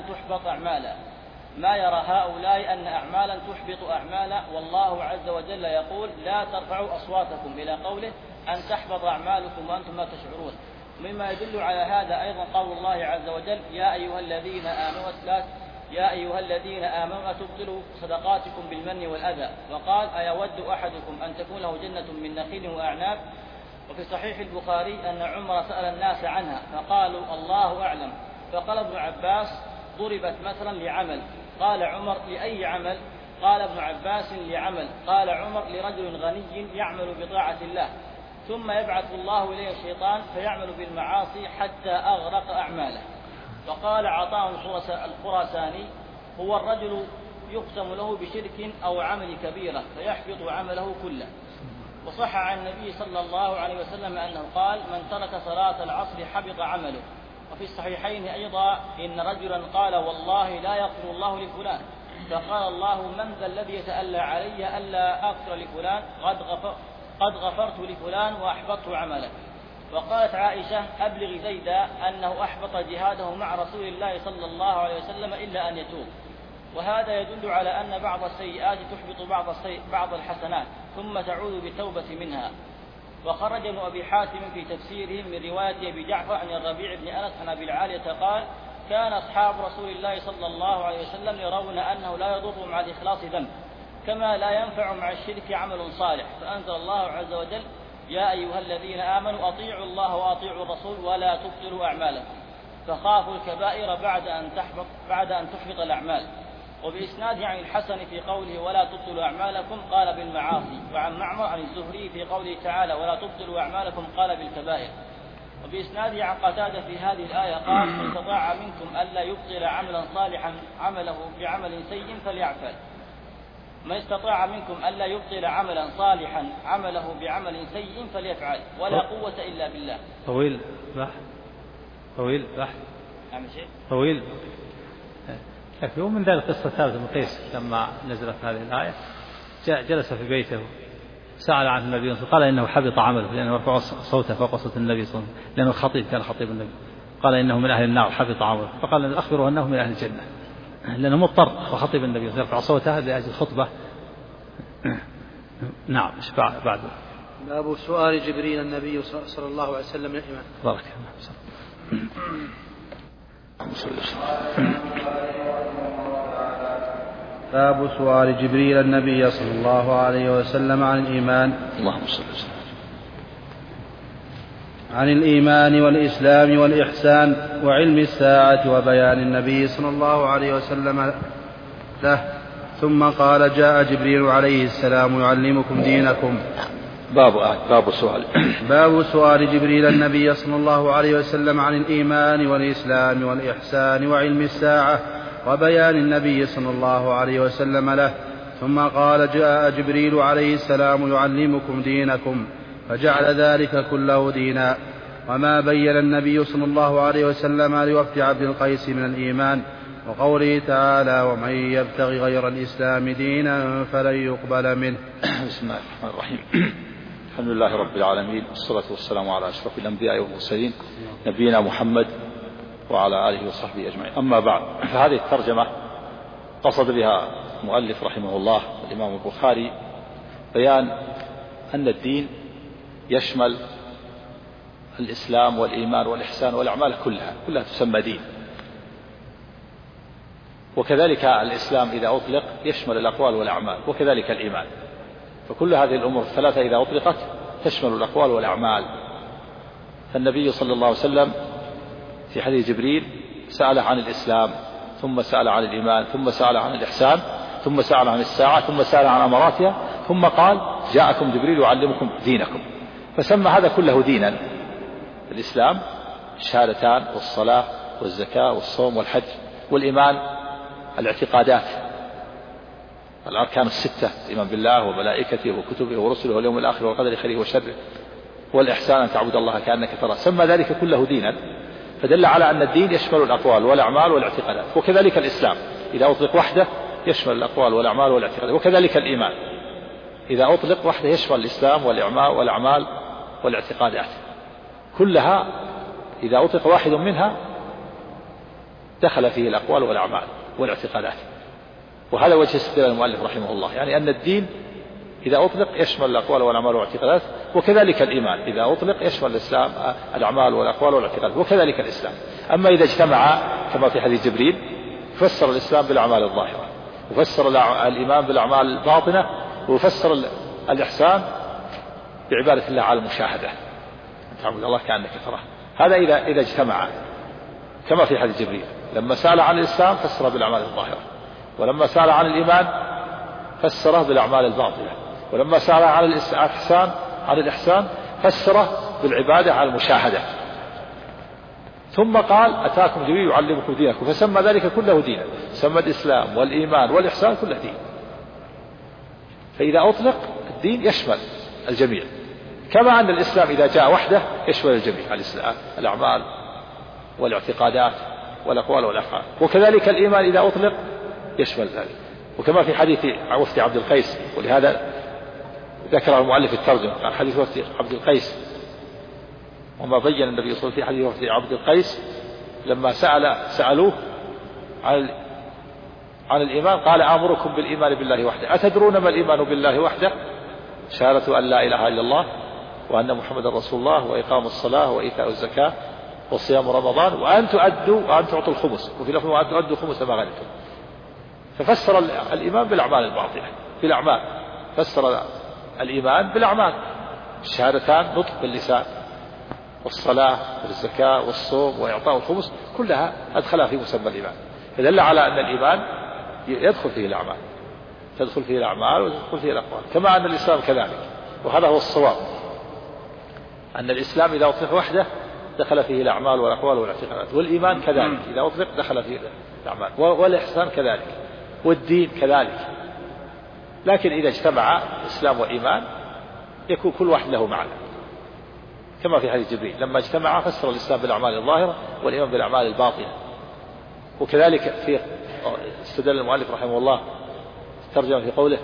أعمالا تحبط أعمالا والله عز وجل يقول لا ترفعوا أصواتكم إلى قوله أن تحبط أعمالكم وأنتم لا تشعرون. مما يدل على هذا أيضا قول الله عز وجل يا أيها الذين آمنوا لا تبطلوا صدقاتكم بالمن والأذى، وقال أيود أحدكم أن تكون له جنة من نخيل وأعناب. وفي صحيح البخاري أن عمر سأل الناس عنها فقالوا الله أعلم، فقال ابن عباس ضربت مثلا لعمل، قال عمر لأي عمل؟ قال ابن عباس لعمل، قال عمر لرجل غني يعمل بطاعة الله ثم يبعث الله إليه الشيطان فيعمل بالمعاصي حتى أغرق أعماله. وقال عطاء الخراساني هو الرجل يقسم له بشرك أو عمل كبيرة فيحبط عمله كله. وصح عن النبي صلى الله عليه وسلم أنه قال من ترك صلاة العصر حبط عمله. وفي الصحيحين أيضا إن رجلا قال والله لا يغفر الله لفلان، فقال الله من ذا الذي يتألى علي ألا أغفر لفلان قد غفرت لفلان وأحبطت عمله. وقالت عائشة أبلغ زيدا أنه أحبط جهاده مع رسول الله صلى الله عليه وسلم إلا أن يتوب. وهذا يدل على أن بعض السيئات تحبط بعض الحسنات ثم تعود بالتوبة منها. وخرج ابن أبي حاتم في تفسيره من رواية أبي جعفر عن الربيع بن أنس عن أبي العالية قال كان أصحاب رسول الله صلى الله عليه وسلم يرون أنه لا يضر مع الإخلاص ذنب كما لا ينفع مع الشرك عمل صالح، فأنزل الله عز وجل يا أيها الذين آمنوا أطيعوا الله وأطيعوا الرسول ولا تبطلوا أعمالكم، فخافوا الكبائر بعد أن تحبط الأعمال. وبإسناد عن الحسن في قوله ولا تبطلوا أعمالكم قال بالمعاصي، وعن معمر عن الزهري في قوله تعالى ولا تبطلوا أعمالكم قال بالكبائر. وبإسناد عن قتادة في هذه الآية قال من استطاع منكم ألا يبطل عملا صالحا عمله بعمل سيء فليعمل. من استطاع منكم ألا يبطل عملا صالحا عمله بعمل سيء فليفعل ولا قوة إلا بالله. طويل لكن ومن ذلك قصة ثابت بن قيس لما نزلت هذه الآية جلس في بيته سأل عنه النبي صلى الله عليه وسلم قال إنه حبط عمله لأنه رفع صوته فوق صوت النبي صلى الله عليه وسلم لأنه خطيب كان خطيب النبي، قال إنه من أهل النار حبط عمله، فقال أخبره أنه من أهل الجنة لأنه مضطر وخطيب النبي يرفع صوته لأجل الخطبة. نعم. بعد باب سؤال جبريل النبي صلى الله عليه وسلم الإيمان. بارك الله. باب سؤال جبريل النبي صلى الله عليه وسلم عن الإيمان. اللهم صل وسلم. عن الإيمان والإسلام والإحسان وعلم الساعة وبيان النبي صلى الله عليه وسلم له، ثم قال جاء جبريل عليه السلام يعلمكم دينكم. باب سؤال جبريل النبي صلى الله عليه وسلم عن الإيمان والإسلام والإحسان وعلم الساعة وبيان النبي صلى الله عليه وسلم له، ثم قال جاء جبريل عليه السلام يعلمكم دينكم، فجعل ذلك كله دينا. وما بين النبي صلى الله عليه وسلم لوفد عبد القيس من الإيمان، وقوله تعالى ومن يبتغي غير الإسلام دينا فلن يقبل منه. بسم الله الرحمن الرحيم. الحمد لله رب العالمين، والصلاة والسلام على أشرف الأنبياء والمرسلين نبينا محمد وعلى آله وصحبه أجمعين. أما بعد، فهذه الترجمة قصد بها المؤلف رحمه الله الإمام البخاري بيان أن الدين يشمل الإسلام والإيمان والإحسان والأعمال كلها تسمى دين. وكذلك الإسلام إذا أطلق يشمل الأقوال والأعمال، وكذلك الإيمان. فكل هذه الأمور الثلاثة إذا أطلقت تشمل الأقوال والأعمال. فالنبي صلى الله عليه وسلم في حديث جبريل سأل عن الإسلام، ثم سأل عن الإيمان، ثم سأل عن الإحسان، ثم سأل عن الساعة ثم سأل عن أماراتها ثم قال جاءكم جبريل يعلمكم دينكم. فسمى هذا كله دينا. الإسلام الشهادتان والصلاة والزكاة والصوم والحج والإيمان الاعتقادات الأركان الستة الإيمان بالله وملائكته وكتبه ورسله واليوم الآخر والقدر خيره وشره والإحسان أن تعبد الله كأنك تراه. سمى ذلك كله دينا فدل على أن الدين يشمل الأقوال والأعمال والاعتقادات. وكذلك الإسلام إذا أطلق وحده يشمل الأقوال والأعمال والاعتقادات. وكذلك الإيمان إذا أطلق وحده يشمل الإسلام والأعمال والاعتقادات كلها. إذا أطلق واحد منها دخل فيه الأقوال والأعمال والاعتقادات. وهذا وجه استدلال المؤلف رحمه الله، يعني أن الدين إذا أطلق يشمل الأقوال والأعمال والاعتقادات. وكذلك الإيمان إذا أطلق يشمل الإسلام الأعمال والأقوال والاعتقادات. وكذلك الإسلام. أما إذا اجتمع كما في حديث جبريل فسر الإسلام بالأعمال الظاهرة وفسر الإيمان بالأعمال الباطنة وفسر الإحسان بعبادة الله على المشاهدة أن تعبد الله كأنك تراه. هذا إذا اجتمع كما في حديث جبريل لما سأل عن الإسلام فسره بالأعمال الظاهرة ولما سأل عن الإيمان فسره بالأعمال الباطنة ولما سأل عن الإحسان فسره بالعبادة على المشاهدة. ثم قال أتاكم جبريل يعلمكم دينكم فسمى ذلك كله دينا. سمى الإسلام والإيمان والإحسان كله دين. فإذا أطلق الدين يشمل الجميع كما أن الإسلام إذا جاء وحده يشمل الجميع الأعمال والاعتقادات والأقوال والأفعال. وكذلك الإيمان إذا أطلق يشمل ذلك. وكما في حديث وفد عبد القيس ولهذا ذكره المؤلف الترجمة قال حديث وفد عبد القيس وما بين النبي صلى الله عليه وسلم في حديث وفد عبد القيس لما سألوه عن الإيمان قال آمركم بالإيمان بالله وحده. أتدرون ما الإيمان بالله وحده؟ شهادة أن لا إله إلا الله وأن محمد رسول الله وإقام الصلاة وإيتاء الزكاة وصيام رمضان وأن تعطوا الخمس وفي لفظ وأن تؤدوا خمس ما غنمتم. ففسر الإيمان بالأعمال الباطنة بالأعمال. فسر الإيمان بالأعمال الشهادتان نطق باللسان والصلاة والزكاة والصوم وإعطاء الخمس كلها أدخلها في مسمى الإيمان. فدل على أن الإيمان يدخل فيه الأعمال تدخل فيه الأعمال وتدخل فيه الأقوال كما أن الإسلام كذلك. وهذا هو الصواب أن الإسلام إذا أطلق وحده دخل فيه الأعمال والأقوال والاعتقادات. والإيمان كذلك إذا أطلق دخل فيه الأعمال والإحسان كذلك والدين كذلك. لكن إذا اجتمع إسلام وإيمان يكون كل واحد له معنى كما في حديث جبريل لما اجتمع فسر الإسلام بالأعمال الظاهرة والإيمان بالأعمال الباطنة. وكذلك في استدل المؤلف رحمه الله ترجم في قوله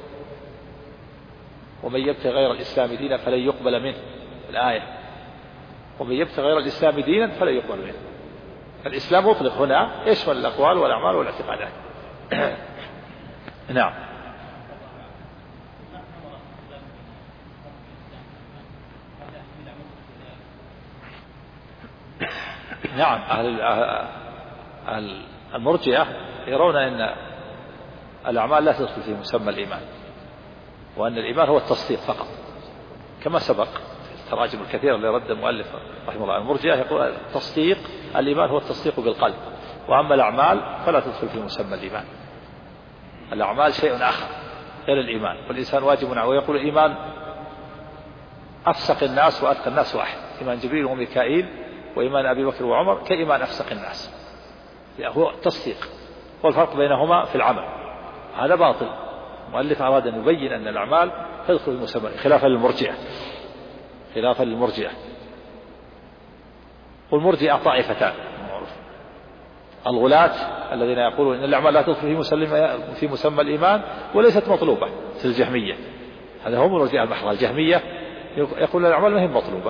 ومن يبتغي غير الإسلام دينا فلن يقبل منه الآية ومن يبتغي غير الإسلام دينا فلن يقبل منه. الإسلام مطلق هنا يشمل الأقوال والأعمال والاعتقادات. نعم. نعم المرجئة يرون أن الأعمال لا تدخل في مسمى الإيمان وأن الإيمان هو التصديق فقط كما سبق التراجم الكثيرة اللي رد المؤلف رحمه الله. المرجئة يقول التصديق الإيمان هو التصديق بالقلب وأما الأعمال فلا تدخل في مسمى الإيمان. الأعمال شيء آخر غير الإيمان والإنسان واجب ويقول الإيمان أفسق الناس وأتقى الناس واحد. إيمان جبريل وميكائيل وإيمان أبي بكر وعمر كإيمان أفسق الناس هو التصديق والفرق بينهما في العمل. هذا باطل. المؤلف أراد أن يبين أن الأعمال تدخل في المسمى خلافا للمرجئة. والمرجئة طائفتان الغلاة الذين يقولون أن الأعمال لا تدخل في مسمى الإيمان وليست مطلوبة مثل الجهمية. هذا هم المرجئة المحضة. الجهمية يقول الأعمال ما هي مطلوبة.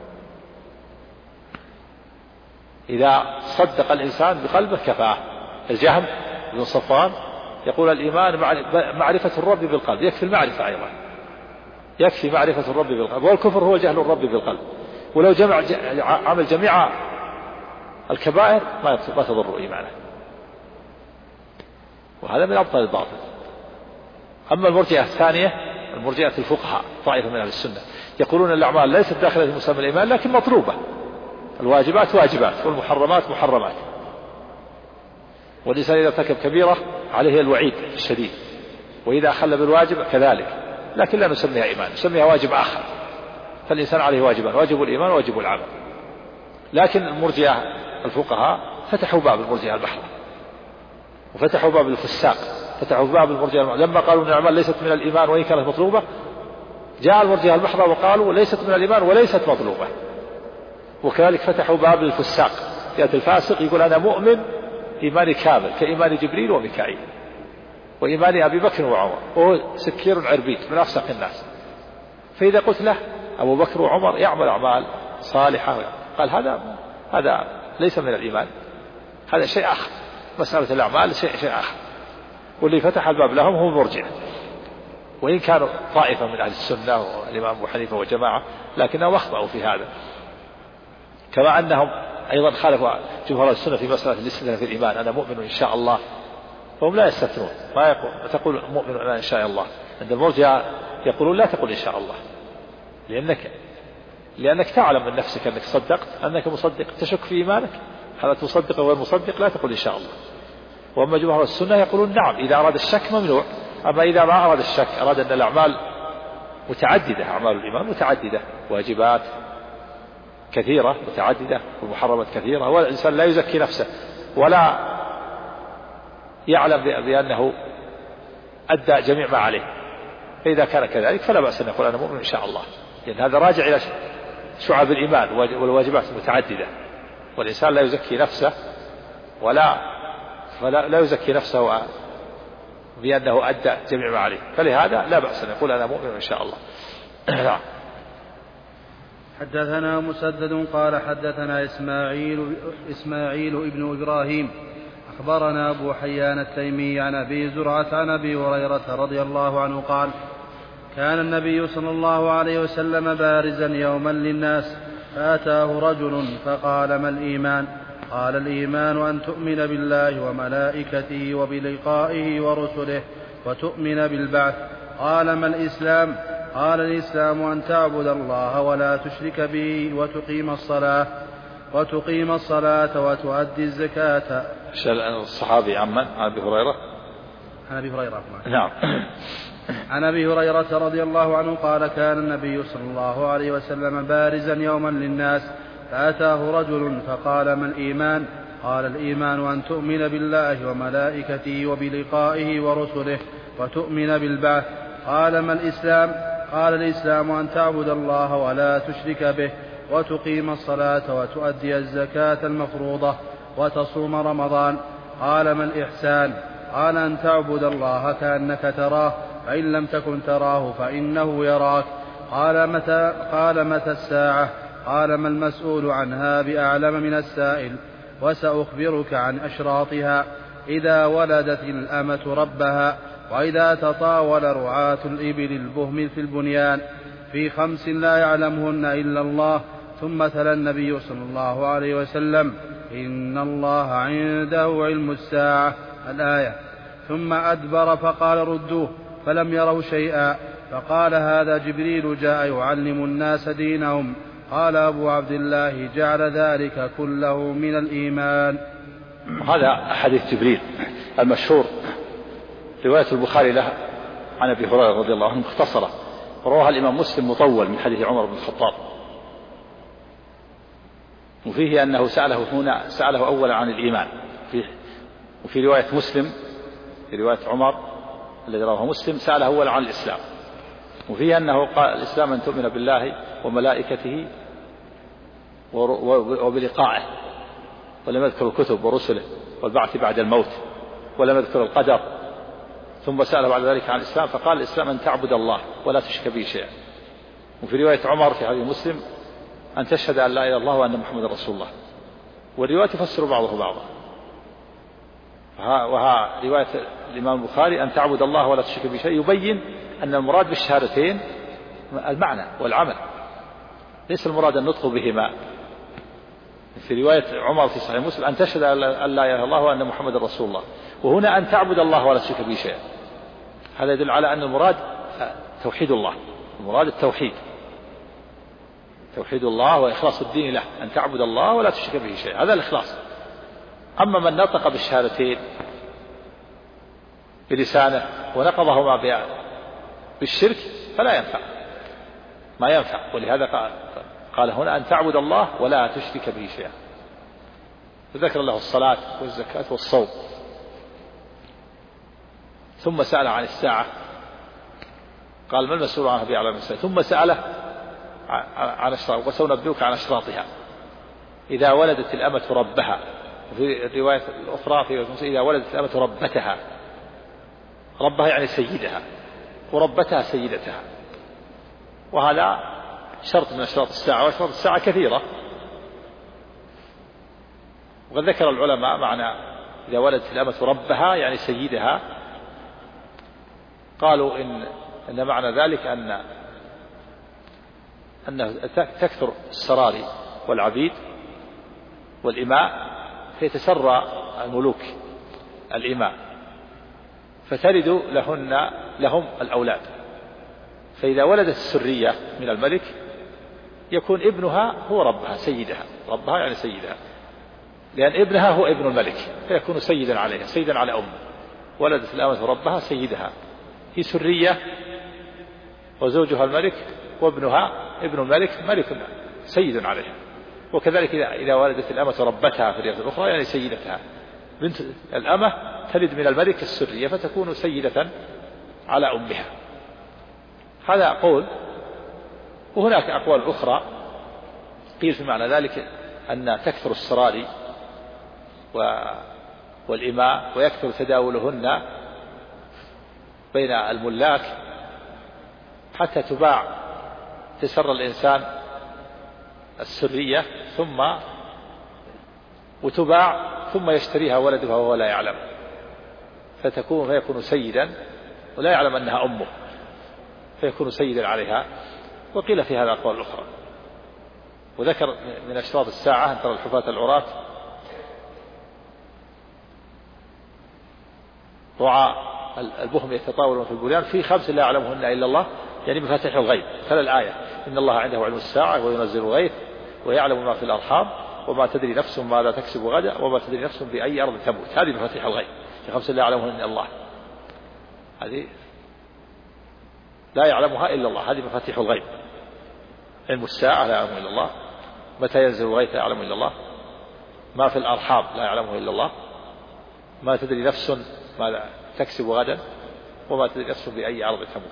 إذا صدق الإنسان بقلبه كفاه. الجهم بن صفوان يقول الإيمان معرفة الرب بالقلب يكفي المعرفة أيضا يكفي معرفة الرب بالقلب والكفر هو جهل الرب بالقلب. ولو عمل جميع الكبائر ما تضر إيمانه. وهذا من أبطال الباطل. أما المرجئة الثانية المرجئة الفقهاء طائفة من أهل السنة يقولون الأعمال ليست داخلة في مسمى الإيمان لكن مطلوبة. الواجبات واجبات والمحرمات محرمات. والإنسان إذا ارتكب كبيرة عليه الوعيد الشديد، وإذا أخل بالواجب كذلك، لكن لا نسميها إيمان، نسميها واجب آخر. فالإنسان عليه واجبان: واجب الإيمان وواجب العمل. لكن المرجئة الفقهاء فتحوا باب المرجئة البحرة، وفتحوا باب الفساق، فتحوا باب المرجئة لما قالوا إن الأعمال ليست من الإيمان وإن كانت مطلوبة، جاء المرجئة البحرة وقالوا ليست من الإيمان وليست مطلوبة. وكذلك فتحوا باب الفساق، يأتي الفاسق يقول أنا مؤمن إيماني كامل كإيمان جبريل وميكائيل وإيمان أبي بكر وعمر، وهو سكير عربيد من أفسق الناس. فإذا قلت له أبو بكر وعمر يعمل أعمال صالحة، قال هذا ليس من الإيمان، هذا شيء آخر، مسألة الأعمال شيء آخر. واللي فتح الباب لهم هم المرجئة، وإن كانوا طائفة من أهل السنة والإمام أبو حنيفة وجماعة، لكنهم أخطأوا في هذا. كما أنهم أيضا خالفوا جمهور السنة في مسألة الاستثناء في الإيمان: أنا مؤمن إن شاء الله. فهم لا يستثنون، ما تقول مؤمن أنا إن شاء الله. عند المرجئة يقولون لا تقول إن شاء الله، لأنك تعلم من نفسك أنك صدقت، أنك مصدق، تشك في إيمانك، هل تصدق أو غير مصدق، لا تقول إن شاء الله. وأما جمهور السنة يقولون نعم، إذا أراد الشك ممنوع. أما إذا ما أراد الشك، أراد أن الأعمال متعددة، أعمال الإيمان متعددة، واجبات كثيرة متعددة ومحرمات كثيرة، والإنسان لا يزكي نفسه ولا يعلم بأنه أدى جميع ما عليه، فإذا كان كذلك فلا بأس أن يقول أنا مؤمن إن شاء الله، لأن هذا راجع إلى شعب الإيمان والواجبات المتعددة. والإنسان لا يزكي نفسه فلا يزكي نفسه بأنه أدى جميع ما عليه، فلهذا لا بأس أن يقول أنا مؤمن إن شاء الله. حدثنا مسدد قال حدثنا إسماعيل ابن إبراهيم أخبرنا أبو حيان التيمي عن أبي زرعة عن أبي هريرة رضي الله عنه قال: كان النبي صلى الله عليه وسلم بارزا يوما للناس، فأتاه رجل فقال: ما الإيمان؟ قال: الإيمان أن تؤمن بالله وملائكته وبلقائه ورسله وتؤمن بالبعث. قال: ما الإسلام؟ قال: الإسلام أن تعبد الله ولا تشرك به وتقيم الصلاة وتؤدي الزكاة. الصحابي عن أبي هريرة؟ عن أبي هريرة. نعم. عن أبي هريرة رضي الله عنه قال: كان النبي صلى الله عليه وسلم بارزا يوما للناس، فأتاه رجل فقال: ما الإيمان؟ قال: الإيمان أن تؤمن بالله وملائكته وبلقائه ورسله وتؤمن بالبعث. قال: ما الإسلام؟ قال: الإسلام أن تعبد الله ولا تشرك به وتقيم الصلاة وتؤدي الزكاة المفروضة وتصوم رمضان. قال: ما الإحسان؟ قال: أن تعبد الله كأنك تراه، فإن لم تكن تراه فإنه يراك. قال: متى الساعة؟ قال: ما المسؤول عنها بأعلم من السائل، وسأخبرك عن أشراطها: إذا ولدت الأمة ربها، وإذا تطاول رعاة الإبل البهم في البنيان، في 5 لا يعلمهن إلا الله. ثم تلا النبي صلى الله عليه وسلم: إن الله عنده علم الساعة، الآية. ثم أدبر فقال: ردوه، فلم يروا شيئا. فقال: هذا جبريل جاء يعلم الناس دينهم. قال أبو عبد الله: جعل ذلك كله من الإيمان. هذا حديث جبريل المشهور، رواية البخاري له عن أبي هريرة رضي الله عنه مختصرة، رواها الإمام مسلم مطول من حديث عمر بن الخطاب، وفيه أنه سأله أولا عن الإيمان، وفي رواية مسلم، في رواية عمر الذي رواه مسلم، سأله أولا عن الإسلام، وفيه أنه قال: الإسلام أن تؤمن بالله وملائكته وبلقائه، ولم يذكر الكتب ورسله والبعث بعد الموت، ولم يذكر القدر. ثم سأله بعد ذلك عن الإسلام، فقال: الإسلام أن تعبد الله ولا تشرك به شيئا. وفي رواية عمر في حديث مسلم: أن تشهد أن لا إله إلا الله وأن محمد رسول الله. والرواية تفسر بعضها بعضا. وها رواية الإمام البخاري: أن تعبد الله ولا تشرك به شيء، يبين أن المراد بالشهادتين المعنى والعمل، ليس المراد النطق بهما. في رواية عمر في صحيح مسلم: أن تشهد أن لا إله إلا الله وأن محمد رسول الله. وهنا أن تعبد الله ولا تشرك به شيئا. هذا يدل على أن المراد توحيد الله، المراد التوحيد، توحيد الله وإخلاص الدين له، أن تعبد الله ولا تشرك به شيئا، هذا الإخلاص. أما من نطق بالشهادتين بلسانه ونقضهما بالشرك فلا ينفع، ما ينفع. ولهذا قال هنا أن تعبد الله ولا تشرك به شيئا. فذكر له الصلاة والزكاة والصوم. ثم سأل عن الساعة قال ما المسؤول عنها بأعلم من الساعة. ثم سأله عن أشراط وسأنبئك عن أشراطها. إذا ولدت الأمة ربها، وفي الرواية الأخرى إذا ولدت الأمة ربتها. ربها يعني سيدها، وربتها سيدتها. وهذا شرط من أشراط الساعة، وأشراط الساعة كثيرة. وقد ذكر العلماء معنى إذا ولدت الأمة ربها يعني سيدها، قالوا إن معنى ذلك أن تكثر السراري والعبيد والإماء، فيتسرى الملوك الإماء فتلد لهم الأولاد. فإذا ولدت السرية من الملك يكون ابنها هو ربها سيدها، ربها يعني سيدها، لأن ابنها هو ابن الملك فيكون سيدا عليها، سيدا على أمه. ولدت الأمة ربها سيدها، هي سرية وزوجها الملك، وابنها ابن الملك ملك سيد عليها. وكذلك إذا ولدت الأمة ربتها في الرواية الأخرى يعني سيدتها. بنت الأمة تلد من الملك السرية فتكون سيدة على أمها. هذا قول. وهناك أقوال أخرى قيل في معنى ذلك أن تكثر السراري والإماء ويكثر تداولهن بين الملاك حتى تباع، تسر الإنسان السرية وتباع ثم يشتريها ولدها وهو لا يعلم، فيكون سيدا ولا يعلم أنها أمه، فيكون سيدا عليها. وقيل في هذا أقوال أخرى. وذكر من أشراط الساعة أن ترى الحفاة العراة رعاء البهم يتطاولون في البنيان في 5 لا يعلمهن إلا الله، يعني مفاتيح الغيب. تلا الآية إن الله عنده علم الساعة وينزل الغيث ويعلم ما في الأرحام وما تدري نفس ماذا تكسب غدا وما تدري نفس بأي أرض تموت. هذه مفاتيح الغيب، في 5 لا يعلمهن إلا الله، هذه لا يعلمها إلا الله، هذه مفاتيح الغيب. علم الساعة لا يعلمه إلا الله، متى ينزل الغيث لا يعلمه إلا الله، ما في الأرحام لا يعلمه إلا الله، ما تدري نفس ماذا تكسب غدا وما تدري نفس بأي أرض تموت.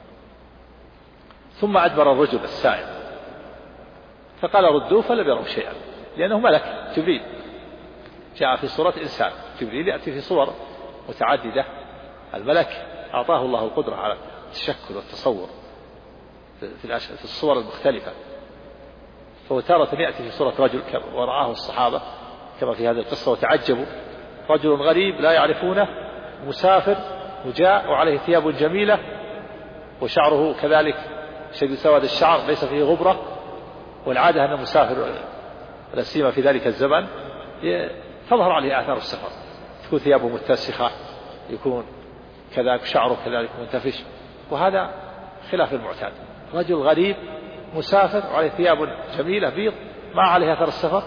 ثم أدبر الرجل السائل فقال ردوه فلم يروا شيئا، لأنه ملك جبريل جاء في صورة إنسان. جبريل يأتي في صور متعددة. الملك أعطاه الله القدرة على التشكل والتصور في الصور المختلفة، فهو تارة يأتي في صورة رجل ورآه الصحابة كما في هذه القصة وتعجبوا. رجل غريب لا يعرفونه مسافر وجاء وعليه ثياب جميلة وشعره كذلك شديد سواد الشعر ليس فيه غبرة. والعادة أن المسافر لا سيما في ذلك الزمن تظهر عليه آثار السفر، تكون ثيابه متسخة، يكون كذلك شعره كذلك منتفش، وهذا خلاف المعتاد. رجل غريب مسافر وعليه ثياب جميلة بيض ما عليه أثر السفر،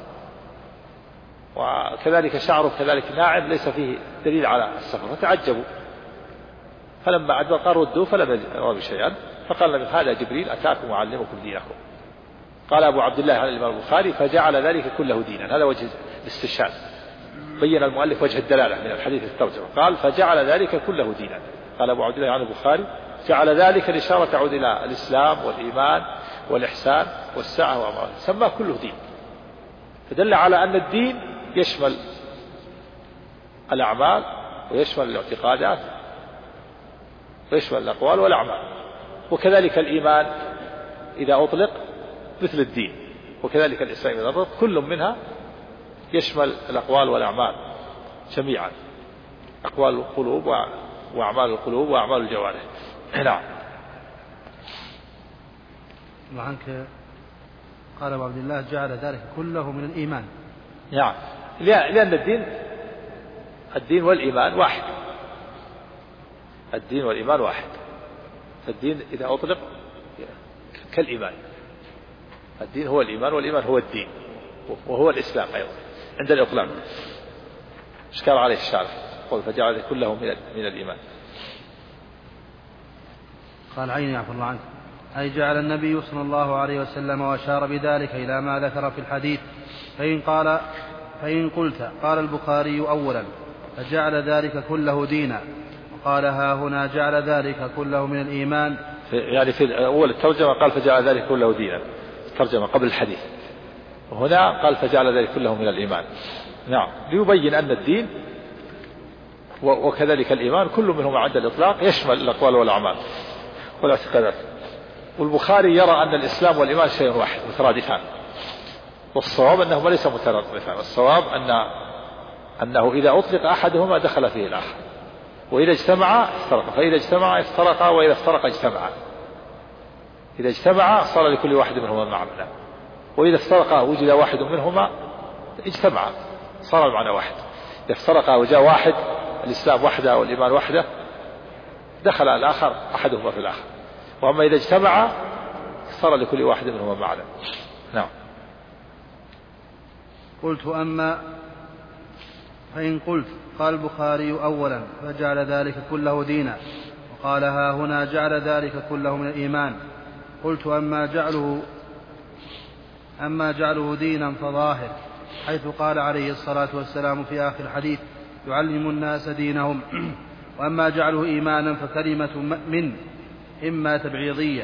وكذلك شعره كذلك ناعم ليس فيه دليل على السفر، فتعجبوا. فلما أدبر قال ردوه فلم يروا شيئا، فقال لهم هذا جبريل أتاكم وعلمكم دينكم. قال أبو عبد الله عن الإمام البخاري فجعل ذلك كله دينا. هذا وجه الاستشهاد، بين المؤلف وجه الدلالة من الحديث الترجمة. قال فجعل ذلك كله دينا. قال أبو عبد الله عن البخاري جعل ذلك الإشارة تعود إلى الإسلام والإيمان والإحسان والساعة وأمرها، سماه كله دين، فدل على أن الدين يشمل الأعمال ويشمل الاعتقادات ويشمل الأقوال والأعمال. وكذلك الإيمان إذا أطلق مثل الدين، وكذلك الإسلام إذا أطلق كل منها يشمل الأقوال والأعمال جميعا، أقوال القلوب وأعمال القلوب وأعمال الجوارح. نعم. عنك قال أبو عبد الله جعل ذلك كله من الإيمان. نعم، لأن الدين والإيمان واحد، الدين والإيمان واحد. الدين إذا أطلق كالإيمان، الدين هو الإيمان والإيمان هو الدين وهو الإسلام أيضا عند الإطلاق. إشكال عليه الشارع قل فجعل ذلك كله من الإيمان. قال عيني عفو الله عنك أي جعل النبي صلى الله عليه وسلم وأشار بذلك إلى ما ذكر في الحديث. فإن قلت قال البخاري أولا فجعل ذلك كله دينا، وقال ها هنا جعل ذلك كله من الإيمان، يعني في أول الترجمة قال فجعل ذلك كله دينا، الترجمة قبل الحديث، وهنا قال فجعل ذلك كله من الإيمان. نعم، ليبين أن الدين وكذلك الإيمان كل منهما عند الإطلاق يشمل الأقوال والأعمال والاعتقادات. والبخاري يرى أن الإسلام والإيمان شيء واحد مترادفان، والصواب أنهما ليس مترادفان، الصواب أنه إذا أطلق أحدهما دخل فيه الآخر، وإذا اجتمعا افترقا، فإذا اجتمعا افترقا، وإذا افترقا اجتمعا. إذا اجتمعا صار لكل واحد منهما معنى، وإذا افترقا وجد واحد منهما اجتمعا صار المعنى واحد. إذا افترقا وجاء واحد الإسلام وحده والإيمان وحده دخل الآخر أحدهما في الآخر، وأما إذا اجتمعا صار لكل واحد منهما معنى. نعم. قلت فإن قلت قال البخاري أولا فجعل ذلك كله دينا، وقال ها هنا جعل ذلك كله من الإيمان. قلت أما جعله دينا فظاهر، حيث قال عليه الصلاة والسلام في آخر الحديث يعلم الناس دينهم. وأما جعله إيمانا فكلمة من إما تبعيضية.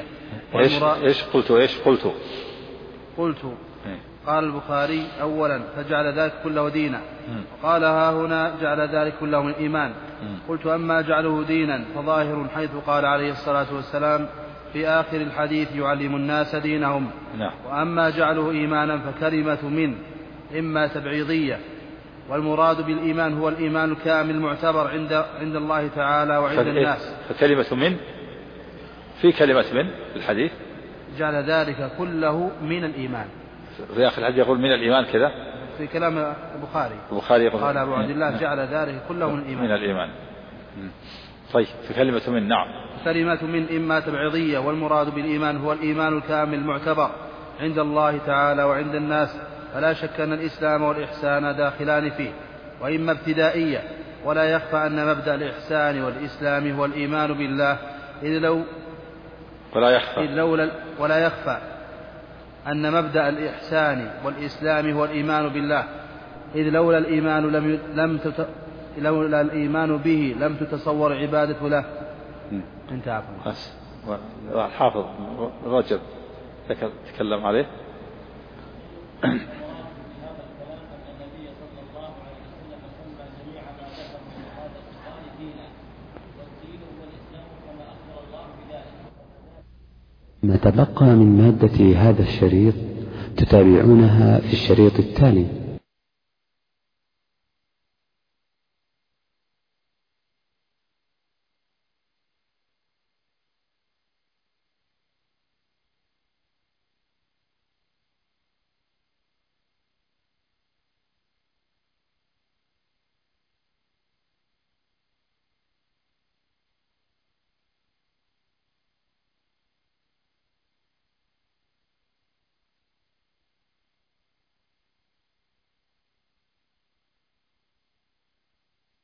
قلت قال البخاري أولا فجعل ذلك كله دينا، وقال ها هنا جعل ذلك كله من الإيمان. قلت أما جعله دينا فظاهر، حيث قال عليه الصلاة والسلام في آخر الحديث يعلم الناس دينهم. وأما جعله إيمانا فكلمة من إما تبعيضية، والمراد بالإيمان هو الإيمان الكامل المعتبر عند الله تعالى وعند الناس. فكلمة من في كلمة من الحديث جعل ذلك كله من الإيمان. في آخر الحديث يقول من الإيمان كذا في كلام البخاري قال أبو عبد الله جعل ذلك كله من الإيمان. طيب في كلمة من. نعم. كلمة من إما تبعيضية، والمراد بالإيمان هو الإيمان الكامل المعتبر عند الله تعالى وعند الناس، فلا شك أن الإسلام والإحسان داخلان فيه، وإما ابتدائية، ولا يخفى أن مبدأ الإحسان والإسلام هو الإيمان بالله، ولا يخفى أن مبدأ الإحسان والإسلام هو الإيمان بالله، إذ لولا الإيمان به لم تتصور عبادة له. انتهى. الحافظ رجب تكلم عليه. ما تبقى من مادة هذا الشريط تتابعونها في الشريط التالي.